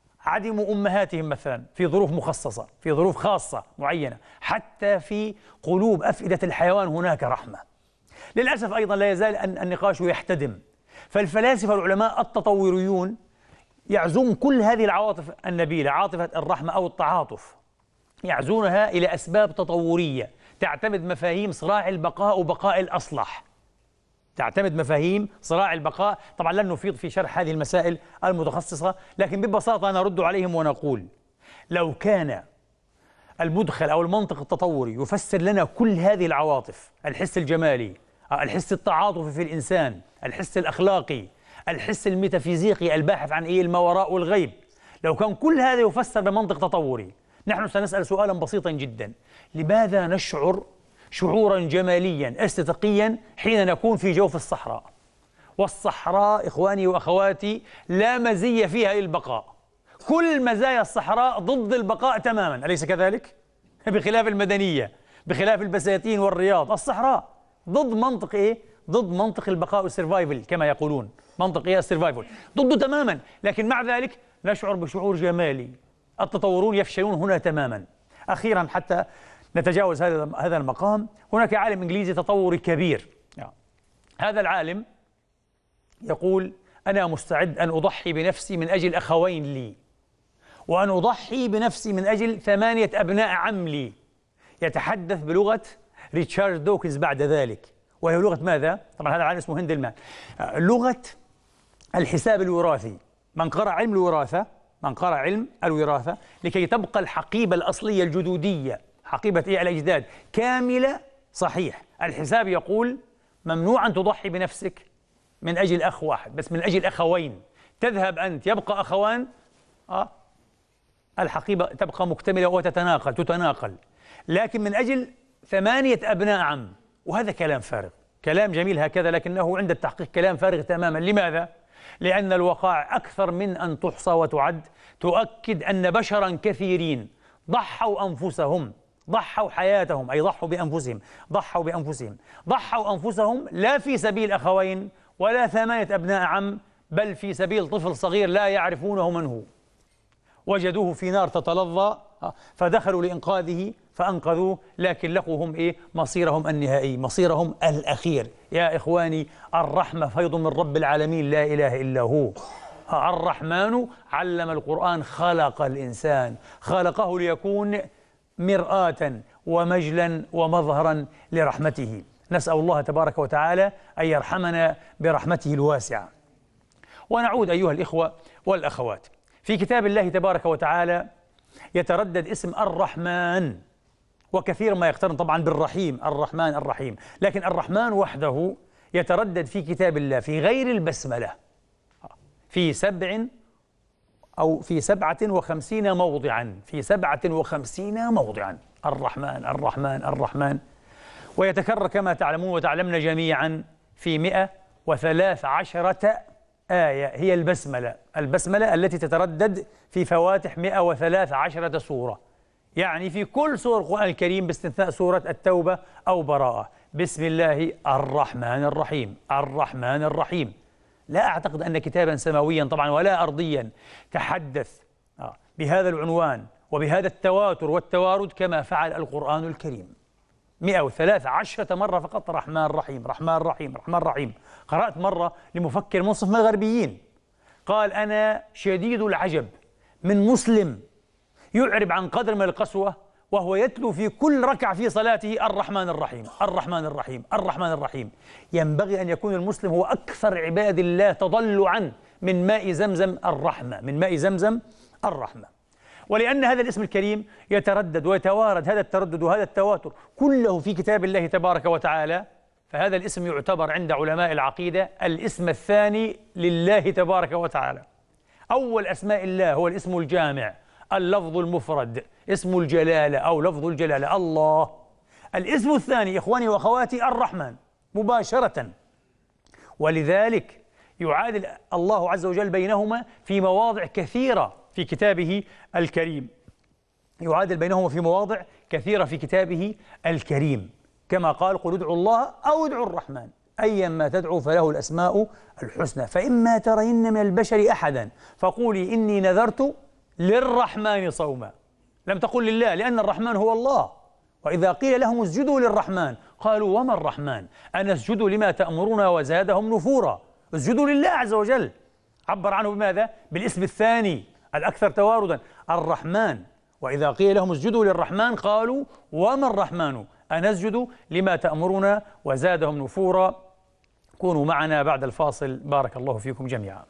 عدموا أمهاتهم مثلا في ظروف مخصصة، في ظروف خاصة معينة. حتى في قلوب أفئدة الحيوان هناك رحمة. للأسف أيضا لا يزال النقاش يحتدم، فالفلاسفة والعلماء التطوريون يعزون كل هذه العواطف النبيلة، عاطفة الرحمة أو التعاطف، يعزونها إلى أسباب تطورية تعتمد مفاهيم صراع البقاء وبقاء الأصلح، تعتمد مفاهيم صراع البقاء. طبعا لن نفيض في شرح هذه المسائل المتخصصة، لكن ببساطة نرد عليهم ونقول: لو كان المدخل أو المنطق التطوري يفسر لنا كل هذه العواطف، الحس الجمالي، الحس التعاطفي في الإنسان، الحس الأخلاقي، الحس الميتافيزيقي الباحث عن إيه ما وراء الغيب، لو كان كل هذا يفسر بمنطق تطوري، نحن سنسأل سؤالا بسيطا جدا: لماذا نشعر شعورا جماليا استتقيا حين نكون في جوف الصحراء؟ والصحراء إخواني وأخواتي لا مزية فيها للبقاء، كل مزايا الصحراء ضد البقاء تماما، أليس كذلك؟ بخلاف المدنية، بخلاف البساتين والرياض، الصحراء ضد منطق إيه؟ ضد منطق البقاء والسرفايفل كما يقولون، منطق إيه السرفايفل، ضده تماما. لكن مع ذلك نشعر بشعور جمالي، التطورون يفشلون هنا تماما. أخيرا حتى نتجاوز هذا هذا المقام، هناك عالم إنجليزي تطوري كبير. هذا العالم يقول: أنا مستعد أن أضحي بنفسي من أجل أخوين لي، وأن أضحي بنفسي من أجل ثمانية أبناء عم لي. يتحدث بلغة ريتشارد دوكنز بعد ذلك، وهي لغة ماذا؟ طبعا هذا العالم اسمه هندلمان. لغة الحساب الوراثي. من قرأ علم الوراثة، من قرأ علم الوراثة لكي تبقى الحقيبة الأصلية الجدودية، حقيبة إيه الأجداد كاملة صحيح. الحساب يقول: ممنوع أن تضحي بنفسك من أجل أخ واحد، بس من أجل أخوين. تذهب أنت، يبقى أخوان، آه الحقيبة تبقى مكتملة وتتناقل تتناقل. لكن من أجل ثمانية أبناء عم، وهذا كلام فارغ، كلام جميل هكذا، لكنه عند التحقيق كلام فارغ تماما. لماذا؟ لأن الوقائع أكثر من أن تحصى وتعد تؤكد أن بشرا كثيرين ضحوا أنفسهم، ضحوا حياتهم، أي ضحوا بأنفسهم، ضحوا بأنفسهم، ضحوا أنفسهم لا في سبيل أخوين ولا ثمانية أبناء عم، بل في سبيل طفل صغير لا يعرفونه من هو. وجدوه في نار تتلظى فدخلوا لإنقاذه فأنقذوه، لكن لقوا هم إيه؟ مصيرهم النهائي، مصيرهم الأخير. يا إخواني، الرحمة فيض من رب العالمين لا إله إلا هو. الرحمن علم القرآن، خلق الإنسان، خلقه ليكون مرآة ومجلا ومظهرا لرحمته. نسأل الله تبارك وتعالى أن يرحمنا برحمته الواسعة. ونعود أيها الإخوة والأخوات، في كتاب الله تبارك وتعالى يتردد اسم الرحمن، وكثير ما يقترن طبعا بالرحيم، الرحمن الرحيم، لكن الرحمن وحده يتردد في كتاب الله في غير البسملة في سبع أو في سبعة وخمسين موضعا، في سبعة وخمسين موضعا الرحمن الرحمن الرحمن. ويتكرر كما تعلمون وتعلمنا جميعا في مئة وثلاث عشرة آية، هي البسملة، البسملة التي تتردد في فواتح مئة وثلاث عشرة سورة، يعني في كل سور القرآن الكريم باستثناء سورة التوبة أو براءة. بسم الله الرحمن الرحيم، الرحمن الرحيم. لا أعتقد أن كتابا سماويا طبعا ولا أرضيا تحدث بهذا العنوان وبهذا التواتر والتوارد كما فعل القرآن الكريم. مئة وثلاث عشرة مرة فقط رحمن رحيم رحمن رحيم رحمن رحيم. قرأت مرة لمفكر منصف من الغربيين قال: أنا شديد العجب من مسلم يعرب عن قدر من القسوة وهو يتلو في كل ركعة في صلاته الرحمن الرحيم الرحمن الرحيم الرحمن الرحيم. ينبغي أن يكون المسلم هو أكثر عباد الله تضلعا من ماء زمزم الرحمة، من ماء زمزم الرحمة. ولأن هذا الاسم الكريم يتردد ويتوارد، هذا التردد وهذا التواتر كله في كتاب الله تبارك وتعالى، فهذا الاسم يعتبر عند علماء العقيدة الاسم الثاني لله تبارك وتعالى. أول أسماء الله هو الاسم الجامع، اللفظ المفرد، اسم الجلالة أو لفظ الجلالة الله. الاسم الثاني إخواني وأخواتي الرحمن مباشرة، ولذلك يعادل الله عز وجل بينهما في مواضع كثيرة في كتابه الكريم، يعادل بينهما في مواضع كثيرة في كتابه الكريم، كما قال: قل ادعوا الله أو ادعوا الرحمن أيما تدعوا فله الأسماء الحسنى فإما ترين من البشر أحدا فقولي إني نذرت للرحمن صوما. لم تقل لله، لأن الرحمن هو الله. وإذا قيل لهم اسجدوا للرحمن قالوا: وما الرحمن؟ أن اسجدوا لما تأمرنا وزادهم نفورا. اسجدوا لله عز وجل. عبر عنه بماذا؟ بالاسم الثاني الأكثر تواردا، الرحمن. وإذا قيل لهم اسجدوا للرحمن قالوا: وما الرحمن؟ أن اسجدوا لما تأمرنا وزادهم نفورا. كونوا معنا بعد الفاصل، بارك الله فيكم جميعا.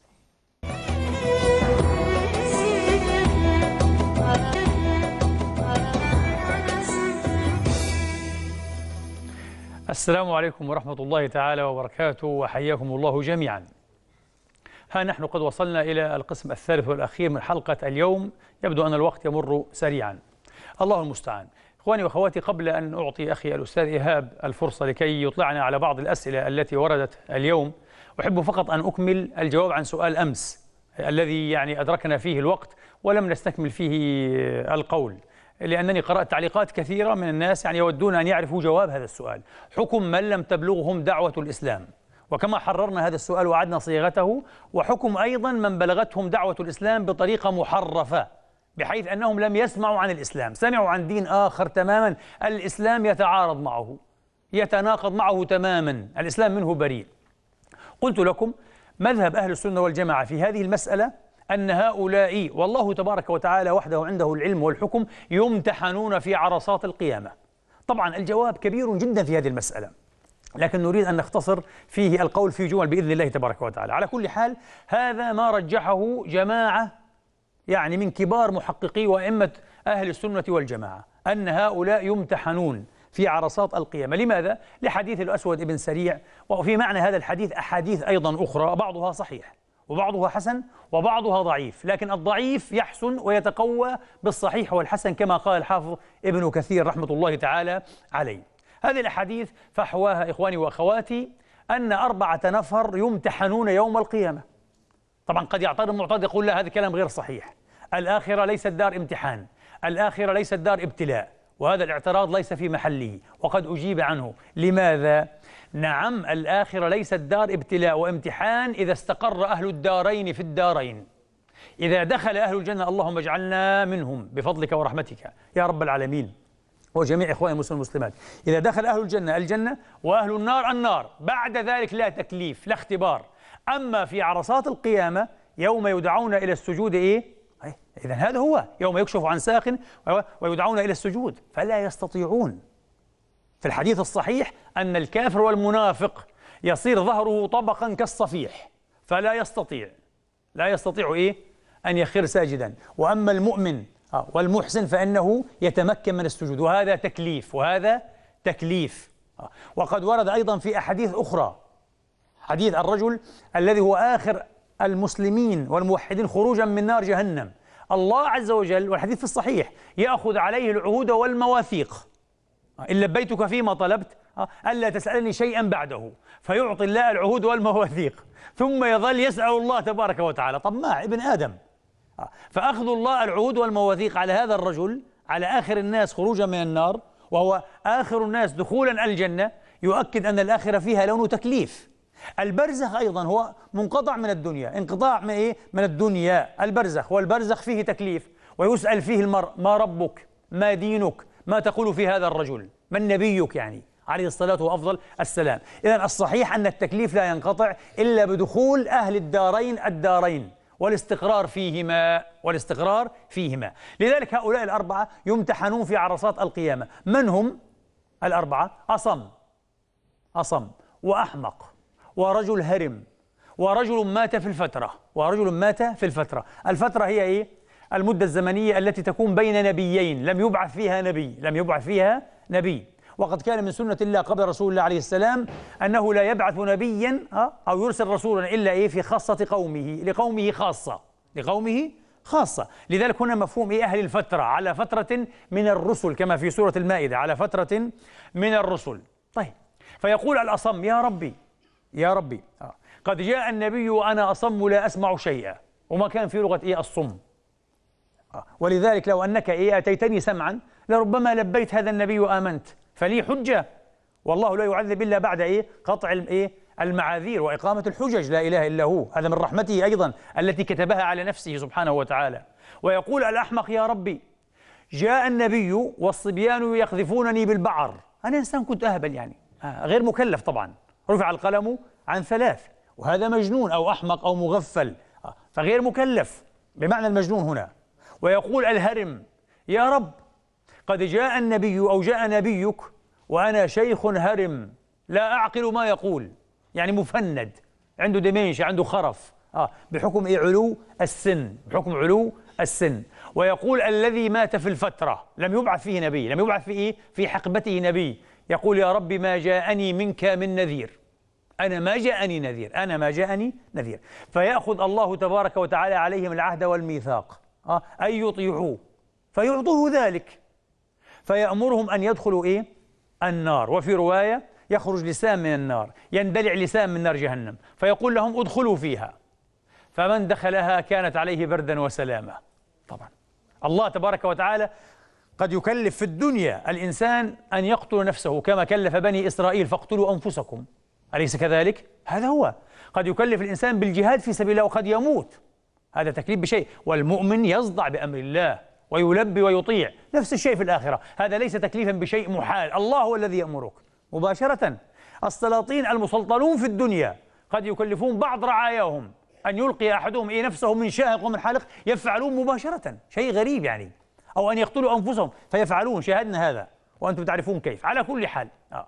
السلام عليكم ورحمة الله تعالى وبركاته، وحياكم الله جميعا. ها نحن قد وصلنا إلى القسم الثالث والأخير من حلقة اليوم. يبدو أن الوقت يمر سريعا، الله المستعان. إخواني وأخواتي، قبل أن أعطي أخي الأستاذ إيهاب الفرصة لكي يطلعنا على بعض الأسئلة التي وردت اليوم، أحب فقط أن أكمل الجواب عن سؤال أمس الذي يعني أدركنا فيه الوقت ولم نستكمل فيه القول. لأنني قرأت تعليقات كثيرة من الناس يعني يودون أن يعرفوا جواب هذا السؤال. حكم من لم تبلغهم دعوة الإسلام، وكما حررنا هذا السؤال وعدنا صياغته، وحكم أيضا من بلغتهم دعوة الإسلام بطريقة محرفة، بحيث أنهم لم يسمعوا عن الإسلام، سمعوا عن دين آخر تماما الإسلام يتعارض معه، يتناقض معه تماما، الإسلام منه بريء. قلت لكم مذهب أهل السنة والجماعة في هذه المسألة أن هؤلاء والله تبارك وتعالى وحده عنده العلم والحكم يمتحنون في عرصات القيامة. طبعا الجواب كبير جدا في هذه المسألة، لكن نريد أن نختصر فيه القول في جمل بإذن الله تبارك وتعالى. على كل حال هذا ما رجحه جماعة يعني من كبار محققي وأئمة أهل السنة والجماعة، أن هؤلاء يمتحنون في عرصات القيامة. لماذا؟ لحديث الأسود ابن سريع، وفي معنى هذا الحديث أحاديث أيضا أخرى بعضها صحيح وبعضها حسن وبعضها ضعيف، لكن الضعيف يحسن ويتقوى بالصحيح والحسن كما قال الحافظ ابن كثير رحمة الله تعالى عليه. هذه الأحاديث فحواها إخواني وأخواتي أن أربعة نفر يمتحنون يوم القيامة. طبعا قد يعترض المعترض يقول لا هذا كلام غير صحيح، الآخرة ليست دار امتحان، الآخرة ليست دار ابتلاء، وهذا الاعتراض ليس في محله وقد أجيب عنه. لماذا؟ نعم الآخرة ليست دار ابتلاء وامتحان إذا استقر أهل الدارين في الدارين، إذا دخل أهل الجنة اللهم اجعلنا منهم بفضلك ورحمتك يا رب العالمين وجميع إخواني المسلمين والمسلمات، إذا دخل أهل الجنة الجنة وأهل النار النار، بعد ذلك لا تكليف لا اختبار. أما في عرصات القيامة يوم يدعون إلى السجود إيه؟ إذن هذا هو يوم يكشف عن ساق ويدعون إلى السجود فلا يستطيعون. في الحديث الصحيح أن الكافر والمنافق يصير ظهره طبقا كالصفيح فلا يستطيع لا يستطيع إيه؟ أن يخر ساجدا. وأما المؤمن والمحسن فإنه يتمكن من السجود، وهذا تكليف وهذا تكليف. وقد ورد أيضا في أحاديث أخرى حديث الرجل الذي هو آخر المسلمين والموحدين خروجا من نار جهنم، الله عز وجل والحديث في الصحيح يأخذ عليه العهود والمواثيق، إن لبيتك فيما طلبت ألا تسألني شيئا بعده، فيعطي الله العهود والمواثيق ثم يظل يسأل الله تبارك وتعالى، طماع ابن آدم. فأخذ الله العهود والمواثيق على هذا الرجل على آخر الناس خروجا من النار وهو آخر الناس دخولا الجنة يؤكد أن الآخرة فيها لون تكليف. البرزخ أيضا هو منقطع من الدنيا، انقطاع من إيه؟ من الدنيا البرزخ، والبرزخ فيه تكليف ويسأل فيه المرء ما ربك ما دينك ما تقول في هذا الرجل من نبيك يعني عليه الصلاة وأفضل السلام. إذن الصحيح أن التكليف لا ينقطع إلا بدخول أهل الدارين الدارين والاستقرار فيهما والاستقرار فيهما. لذلك هؤلاء الأربعة يمتحنون في عرصات القيامة. من هم الأربعة؟ أصم أصم وأحمق ورجل هرم ورجل مات في الفترة ورجل مات في الفترة. الفترة هي إيه؟ المدة الزمنية التي تكون بين نبيين لم يبعث فيها نبي لم يبعث فيها نبي وقد كان من سنة الله قبل رسول الله عليه السلام أنه لا يبعث نبيا أو يرسل رسولا إلا إيه في خاصة قومه لقومه خاصة لقومه خاصة. لذلك هنا مفهوم إيه؟ أهل الفترة، على فترة من الرسل كما في سورة المائدة، على فترة من الرسل. طيب فيقول الأصم يا ربي يا ربي آه. قد جاء النبي وأنا أصم لا أسمع شيئا، وما كان في لغة إيه الصم آه. ولذلك لو أنك إيه أتيتني سمعا لربما لبيت هذا النبي وآمنت، فلي حجة، والله لا يعذب إلا بعد إيه قطع إيه المعاذير وإقامة الحجج، لا إله إلا هو، هذا من رحمته أيضا التي كتبها على نفسه سبحانه وتعالى. ويقول الأحمق يا ربي جاء النبي والصبيان يقذفونني بالبعر، أنا إنسان كنت أهبل يعني آه. غير مكلف طبعا، رفع القلم عن ثلاث، وهذا مجنون أو أحمق أو مغفل آه. فغير مكلف بمعنى المجنون هنا. ويقول الهرم يا رب قد جاء النبي أو جاء نبيك وأنا شيخ هرم لا أعقل ما يقول، يعني مفند عنده دمينشة عنده خرف آه بحكم إيه علو السن بحكم علو السن. ويقول الذي مات في الفترة لم يبعث فيه نبي لم يبعث فيه في حقبته نبي، يقول يا رب ما جاءني منك من نذير، أنا ما جاءني نذير أنا ما جاءني نذير. فيأخذ الله تبارك وتعالى عليهم العهد والميثاق آه أن يطيعوه فيعطوه ذلك، فيأمرهم أن يدخلوا إيه النار، وفي رواية يخرج لسان من النار يندلع لسان من نار جهنم فيقول لهم ادخلوا فيها، فمن دخلها كانت عليه بردا وسلاما. طبعا الله تبارك وتعالى قد يكلف في الدنيا الإنسان أن يقتل نفسه كما كلف بني إسرائيل فاقتلوا أنفسكم، أليس كذلك؟ هذا هو. قد يكلف الإنسان بالجهاد في سبيل الله وقد يموت، هذا تكليف بشيء. والمؤمن يصدع بأمر الله ويلبي ويطيع، نفس الشيء في الآخرة. هذا ليس تكليفا بشيء محال، الله هو الذي يأمرك مباشرة. السلاطين المسلطنون في الدنيا قد يكلفون بعض رعاياهم أن يلقي أحدهم إيه نفسه من شاهق ومن حالق، يفعلون مباشرة، شيء غريب يعني. أو أن يقتلوا أنفسهم فيفعلون، شاهدنا هذا وأنتم تعرفون كيف. على كل حال آه.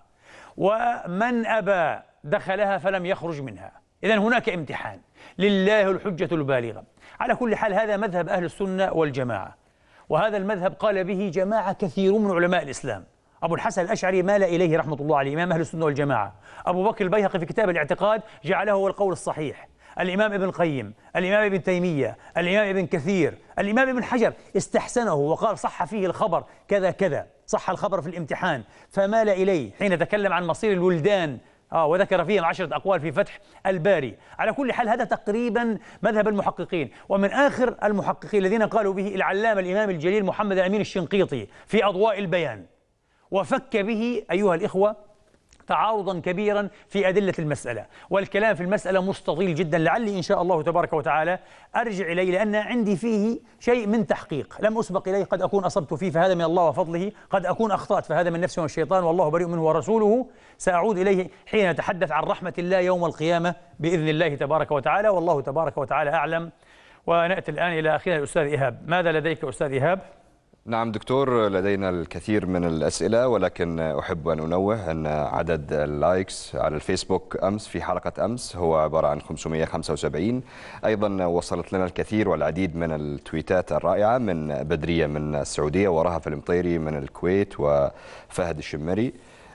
ومن أبى دخلها فلم يخرج منها، إذن هناك امتحان، لله الحجة البالغة. على كل حال هذا مذهب أهل السنة والجماعة، وهذا المذهب قال به جماعة كثيرون من علماء الإسلام. أبو الحسن الأشعري مال إليه رحمة الله عليه، إمام أهل السنة والجماعة. أبو بكر البيهقي في كتاب الاعتقاد جعله هو القول الصحيح. الإمام ابن القيم، الإمام ابن تيمية، الإمام ابن كثير، الإمام ابن حجر استحسنه وقال صح فيه الخبر كذا كذا، صح الخبر في الامتحان، فمال إليه حين تكلم عن مصير الولدان آه وذكر فيهم عشرة أقوال في فتح الباري. على كل حال هذا تقريبا مذهب المحققين. ومن آخر المحققين الذين قالوا به العلامة الإمام الجليل محمد الأمين الشنقيطي في أضواء البيان، وفك به أيها الإخوة تعارضا كبيرا في أدلة المسألة، والكلام في المسألة مستطيل جدا، لعلي إن شاء الله تبارك وتعالى أرجع إليه، لأن عندي فيه شيء من تحقيق لم أسبق إليه، قد أكون أصبت فيه فهذا من الله وفضله، قد أكون أخطأت فهذا من نفسي والشيطان، والله بريء منه ورسوله. سأعود إليه حين نتحدث عن رحمة الله يوم القيامة بإذن الله تبارك وتعالى، والله تبارك وتعالى أعلم. ونأتي الآن إلى أخينا الأستاذ إيهاب. ماذا لديك أستاذ إيهاب؟ نعم دكتور، لدينا الكثير من الأسئلة، ولكن أحب أن أنوه أن عدد اللايكس على الفيسبوك أمس في حلقة أمس هو عبارة عن خمسمئة وخمسة وسبعين. أيضا وصلت لنا الكثير والعديد من التويتات الرائعة من بدرية من السعودية، ورهف المطيري من الكويت، وفهد الشمري.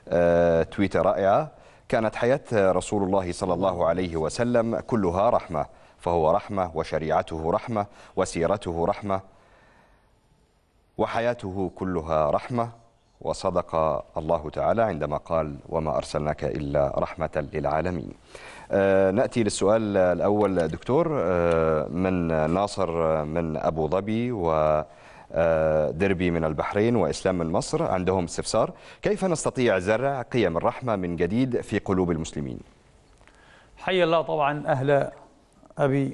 تويتة رائعة: كانت حياة رسول الله صلى الله عليه وسلم كلها رحمة، فهو رحمة، وشريعته رحمة، وسيرته رحمة، وحياته كلها رحمة. وصدق الله تعالى عندما قال: وما أرسلناك إلا رحمة للعالمين. آه نأتي للسؤال الأول دكتور، آه من ناصر من أبو ظبي، ودربي من البحرين، وإسلام من مصر. عندهم استفسار: كيف نستطيع زرع قيم الرحمة من جديد في قلوب المسلمين؟ حي الله طبعا أهل أبي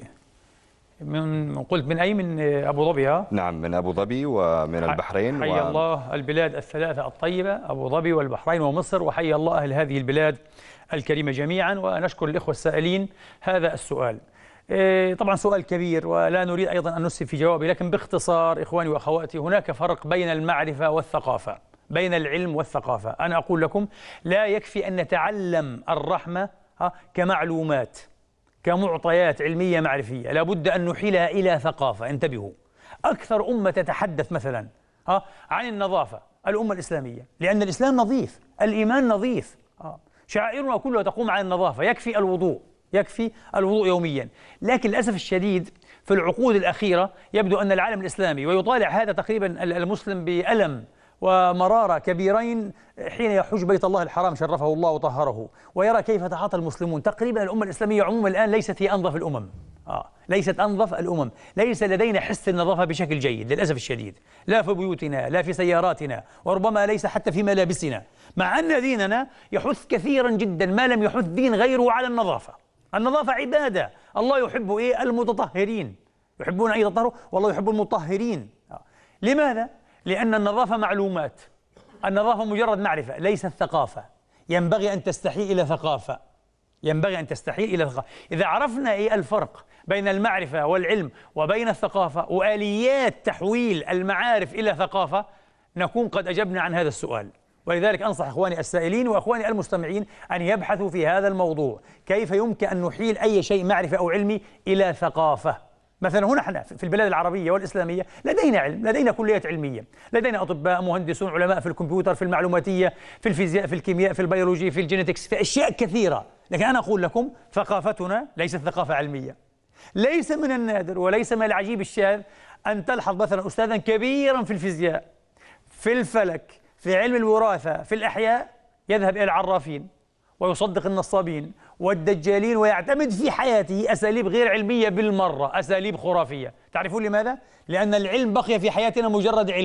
من قلت من أي من أبو ظبي؟ ها؟ نعم من أبو ظبي ومن البحرين. حي و... الله البلاد الثلاثة الطيبة، أبو ظبي والبحرين ومصر، وحي الله أهل هذه البلاد الكريمة جميعا. ونشكر الإخوة السائلين هذا السؤال. إيه طبعا سؤال كبير ولا نريد أيضا أن نسف في جوابه، لكن باختصار إخواني وأخواتي، هناك فرق بين المعرفة والثقافة، بين العلم والثقافة. أنا أقول لكم لا يكفي أن نتعلم الرحمة كمعلومات، كمعطيات علمية معرفية، لابد أن نحيلها إلى ثقافة. انتبهوا، أكثر أمة تتحدث مثلا عن النظافة الأمة الإسلامية، لأن الإسلام نظيف، الإيمان نظيف، شعائرنا كلها تقوم على النظافة، يكفي الوضوء، يكفي الوضوء يوميا. لكن للأسف الشديد في العقود الأخيرة يبدو أن العالم الإسلامي، ويطالع هذا تقريبا المسلم بألم ومرارة كبيرين حين يحج بيت الله الحرام شرفه الله وطهره، ويرى كيف تعاطى المسلمون. تقريبا الأمة الإسلامية عموما الآن ليست هي أنظف الأمم، آه ليست أنظف الأمم، ليس لدينا حس النظافة بشكل جيد للأسف الشديد، لا في بيوتنا، لا في سياراتنا، وربما ليس حتى في ملابسنا، مع أن ديننا يحث كثيرا جدا ما لم يحث دين غيره على النظافة. النظافة عبادة، الله يحب إيه؟ المتطهرين، يحبون أن يتطهروا، والله يحب المطهرين. آه. لماذا؟ لأن النظافة معلومات، النظافة مجرد معرفة ليست ثقافة. ينبغي أن تستحيل إلى ثقافة، ينبغي أن تستحيل إلى ثقافة. إذا عرفنا إيه الفرق بين المعرفة والعلم وبين الثقافة وآليات تحويل المعارف إلى ثقافة، نكون قد أجبنا عن هذا السؤال. ولذلك أنصح إخواني السائلين وإخواني المستمعين أن يبحثوا في هذا الموضوع، كيف يمكن أن نحيل أي شيء معرفة أو علمي إلى ثقافة. مثلا هنا احنا في البلاد العربية والإسلامية لدينا علم، لدينا كليات علمية، لدينا أطباء، مهندسون، علماء في الكمبيوتر، في المعلوماتية، في الفيزياء، في الكيمياء، في البيولوجي، في الجينيتكس، في أشياء كثيرة. لكن أنا أقول لكم ثقافتنا ليست ثقافة علمية. ليس من النادر وليس من العجيب الشاذ أن تلحظ مثلا أستاذا كبيرا في الفيزياء، في الفلك، في علم الوراثة، في الأحياء، يذهب إلى العرافين ويصدق النصابين والدجالين ويعتمد في حياته أساليب غير علمية بالمرة، أساليب خرافية. تعرفون لماذا؟ لأن العلم بقي في حياتنا مجرد علم،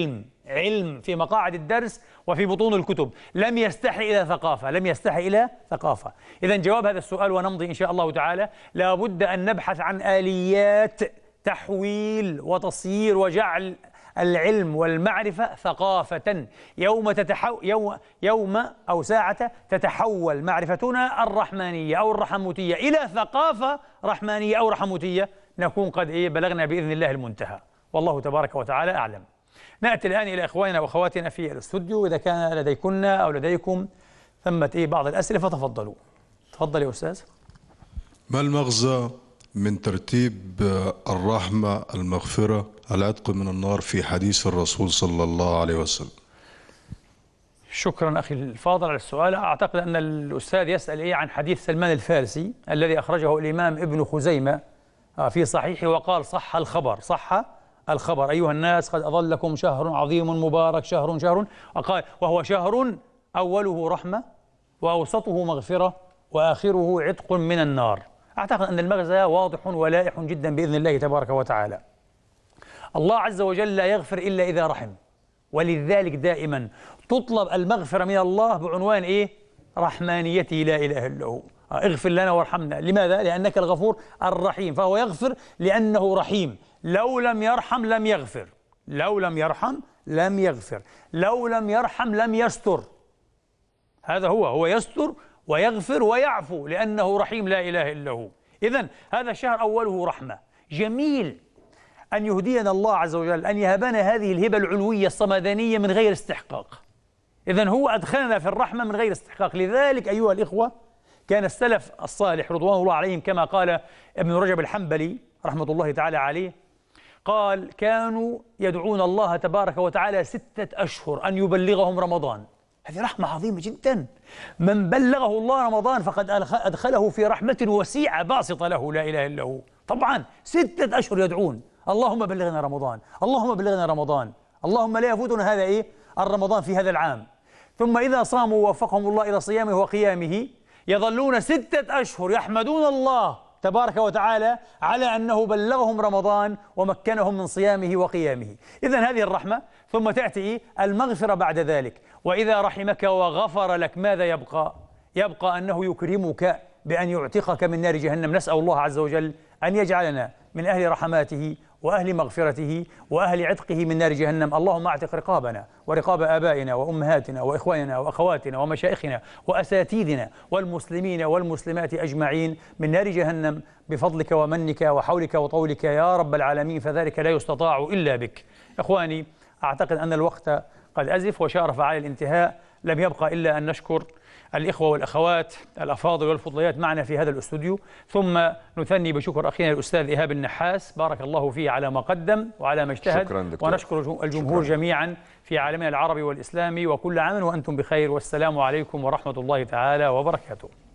علم في مقاعد الدرس وفي بطون الكتب، لم يستحي إلى ثقافة، لم يستحي إلى ثقافة. إذن جواب هذا السؤال ونمضي إن شاء الله تعالى، لا بد أن نبحث عن آليات تحويل وتصيير وجعل العلم والمعرفة ثقافة. يوم تتحو يوم يوم أو ساعة تتحول معرفتنا الرحمانية أو الرحموتية إلى ثقافة رحمانية أو رحموتية، نكون قد إيه بلغنا بإذن الله المنتهى، والله تبارك وتعالى أعلم. نأتي الآن إلى إخواننا وأخواتنا في الاستوديو، إذا كان لديكن أو لديكم ثمة إيه بعض الأسئلة فتفضلوا. تفضل يا أستاذ. ما المغزى من ترتيب الرحمة المغفرة العتق من النار في حديث الرسول صلى الله عليه وسلم؟ شكرا أخي الفاضل على السؤال. أعتقد أن الأستاذ يسأل إيه عن حديث سلمان الفارسي الذي أخرجه الإمام ابن خزيمة في صحيحه وقال صح الخبر، صح الخبر أيها الناس قد أظلكم شهر عظيم مبارك، شهر شهر وقال وهو شهر أوله رحمة وأوسطه مغفرة وآخره عتق من النار. أعتقد أن المغزى واضح ولائح جدا بإذن الله تبارك وتعالى. الله عز وجل لا يغفر إلا إذا رحم، ولذلك دائما تطلب المغفرة من الله بعنوان إيه؟ رحمانيته لا إله إلا هو. اغفر لنا وارحمنا. لماذا؟ لأنك الغفور الرحيم، فهو يغفر لأنه رحيم. لو لم يرحم لم يغفر، لو لم يرحم لم يغفر، لو لم يرحم لم يستر. هذا هو، هو يستر ويغفر ويعفو لأنه رحيم لا إله إلا هو. إذن هذا الشهر أوله رحمة. جميل أن يهدينا الله عز وجل، أن يهبنا هذه الهبة العلوية الصمدانية من غير استحقاق. إذن هو أدخلنا في الرحمة من غير استحقاق. لذلك أيها الإخوة كان السلف الصالح رضوان الله عليهم كما قال ابن رجب الحنبلي رحمة الله تعالى عليه، قال كانوا يدعون الله تبارك وتعالى ستة أشهر أن يبلغهم رمضان. هذه رحمة عظيمة جدا. من بلغه الله رمضان فقد أدخله في رحمة وسيعة باسطة له لا إله إلا هو. طبعا ستة أشهر يدعون اللهم بلغنا رمضان، اللهم بلغنا رمضان، اللهم لا يفوتنا هذا إيه الرمضان في هذا العام. ثم إذا صاموا ووفقهم الله إلى صيامه وقيامه يظلون ستة أشهر يحمدون الله تبارك وتعالى على أنه بلغهم رمضان ومكنهم من صيامه وقيامه. إذن هذه الرحمة. ثم تأتي المغفرة بعد ذلك. وإذا رحمك وغفر لك ماذا يبقى؟ يبقى أنه يكرمك بأن يعتقك من نار جهنم. نسأل الله عز وجل أن يجعلنا من أهل رحماته وأهل مغفرته وأهل عتقه من نار جهنم. اللهم اعتق رقابنا ورقاب آبائنا وأمهاتنا وإخواننا وأخواتنا ومشايخنا وأساتذنا والمسلمين والمسلمات أجمعين من نار جهنم بفضلك ومنك وحولك وطولك يا رب العالمين، فذلك لا يستطاع إلا بك. إخواني، أعتقد أن الوقت قد أزف وشارف على الانتهاء. لم يبقى إلا أن نشكر الإخوة والأخوات الأفاضل والفضليات معنا في هذا الاستوديو، ثم نثني بشكر أخينا الأستاذ إيهاب النحاس بارك الله فيه على ما قدم وعلى ما اجتهد، ونشكر الجمهور شكرا. جميعا في عالمنا العربي والإسلامي، وكل عام وأنتم بخير، والسلام عليكم ورحمة الله تعالى وبركاته.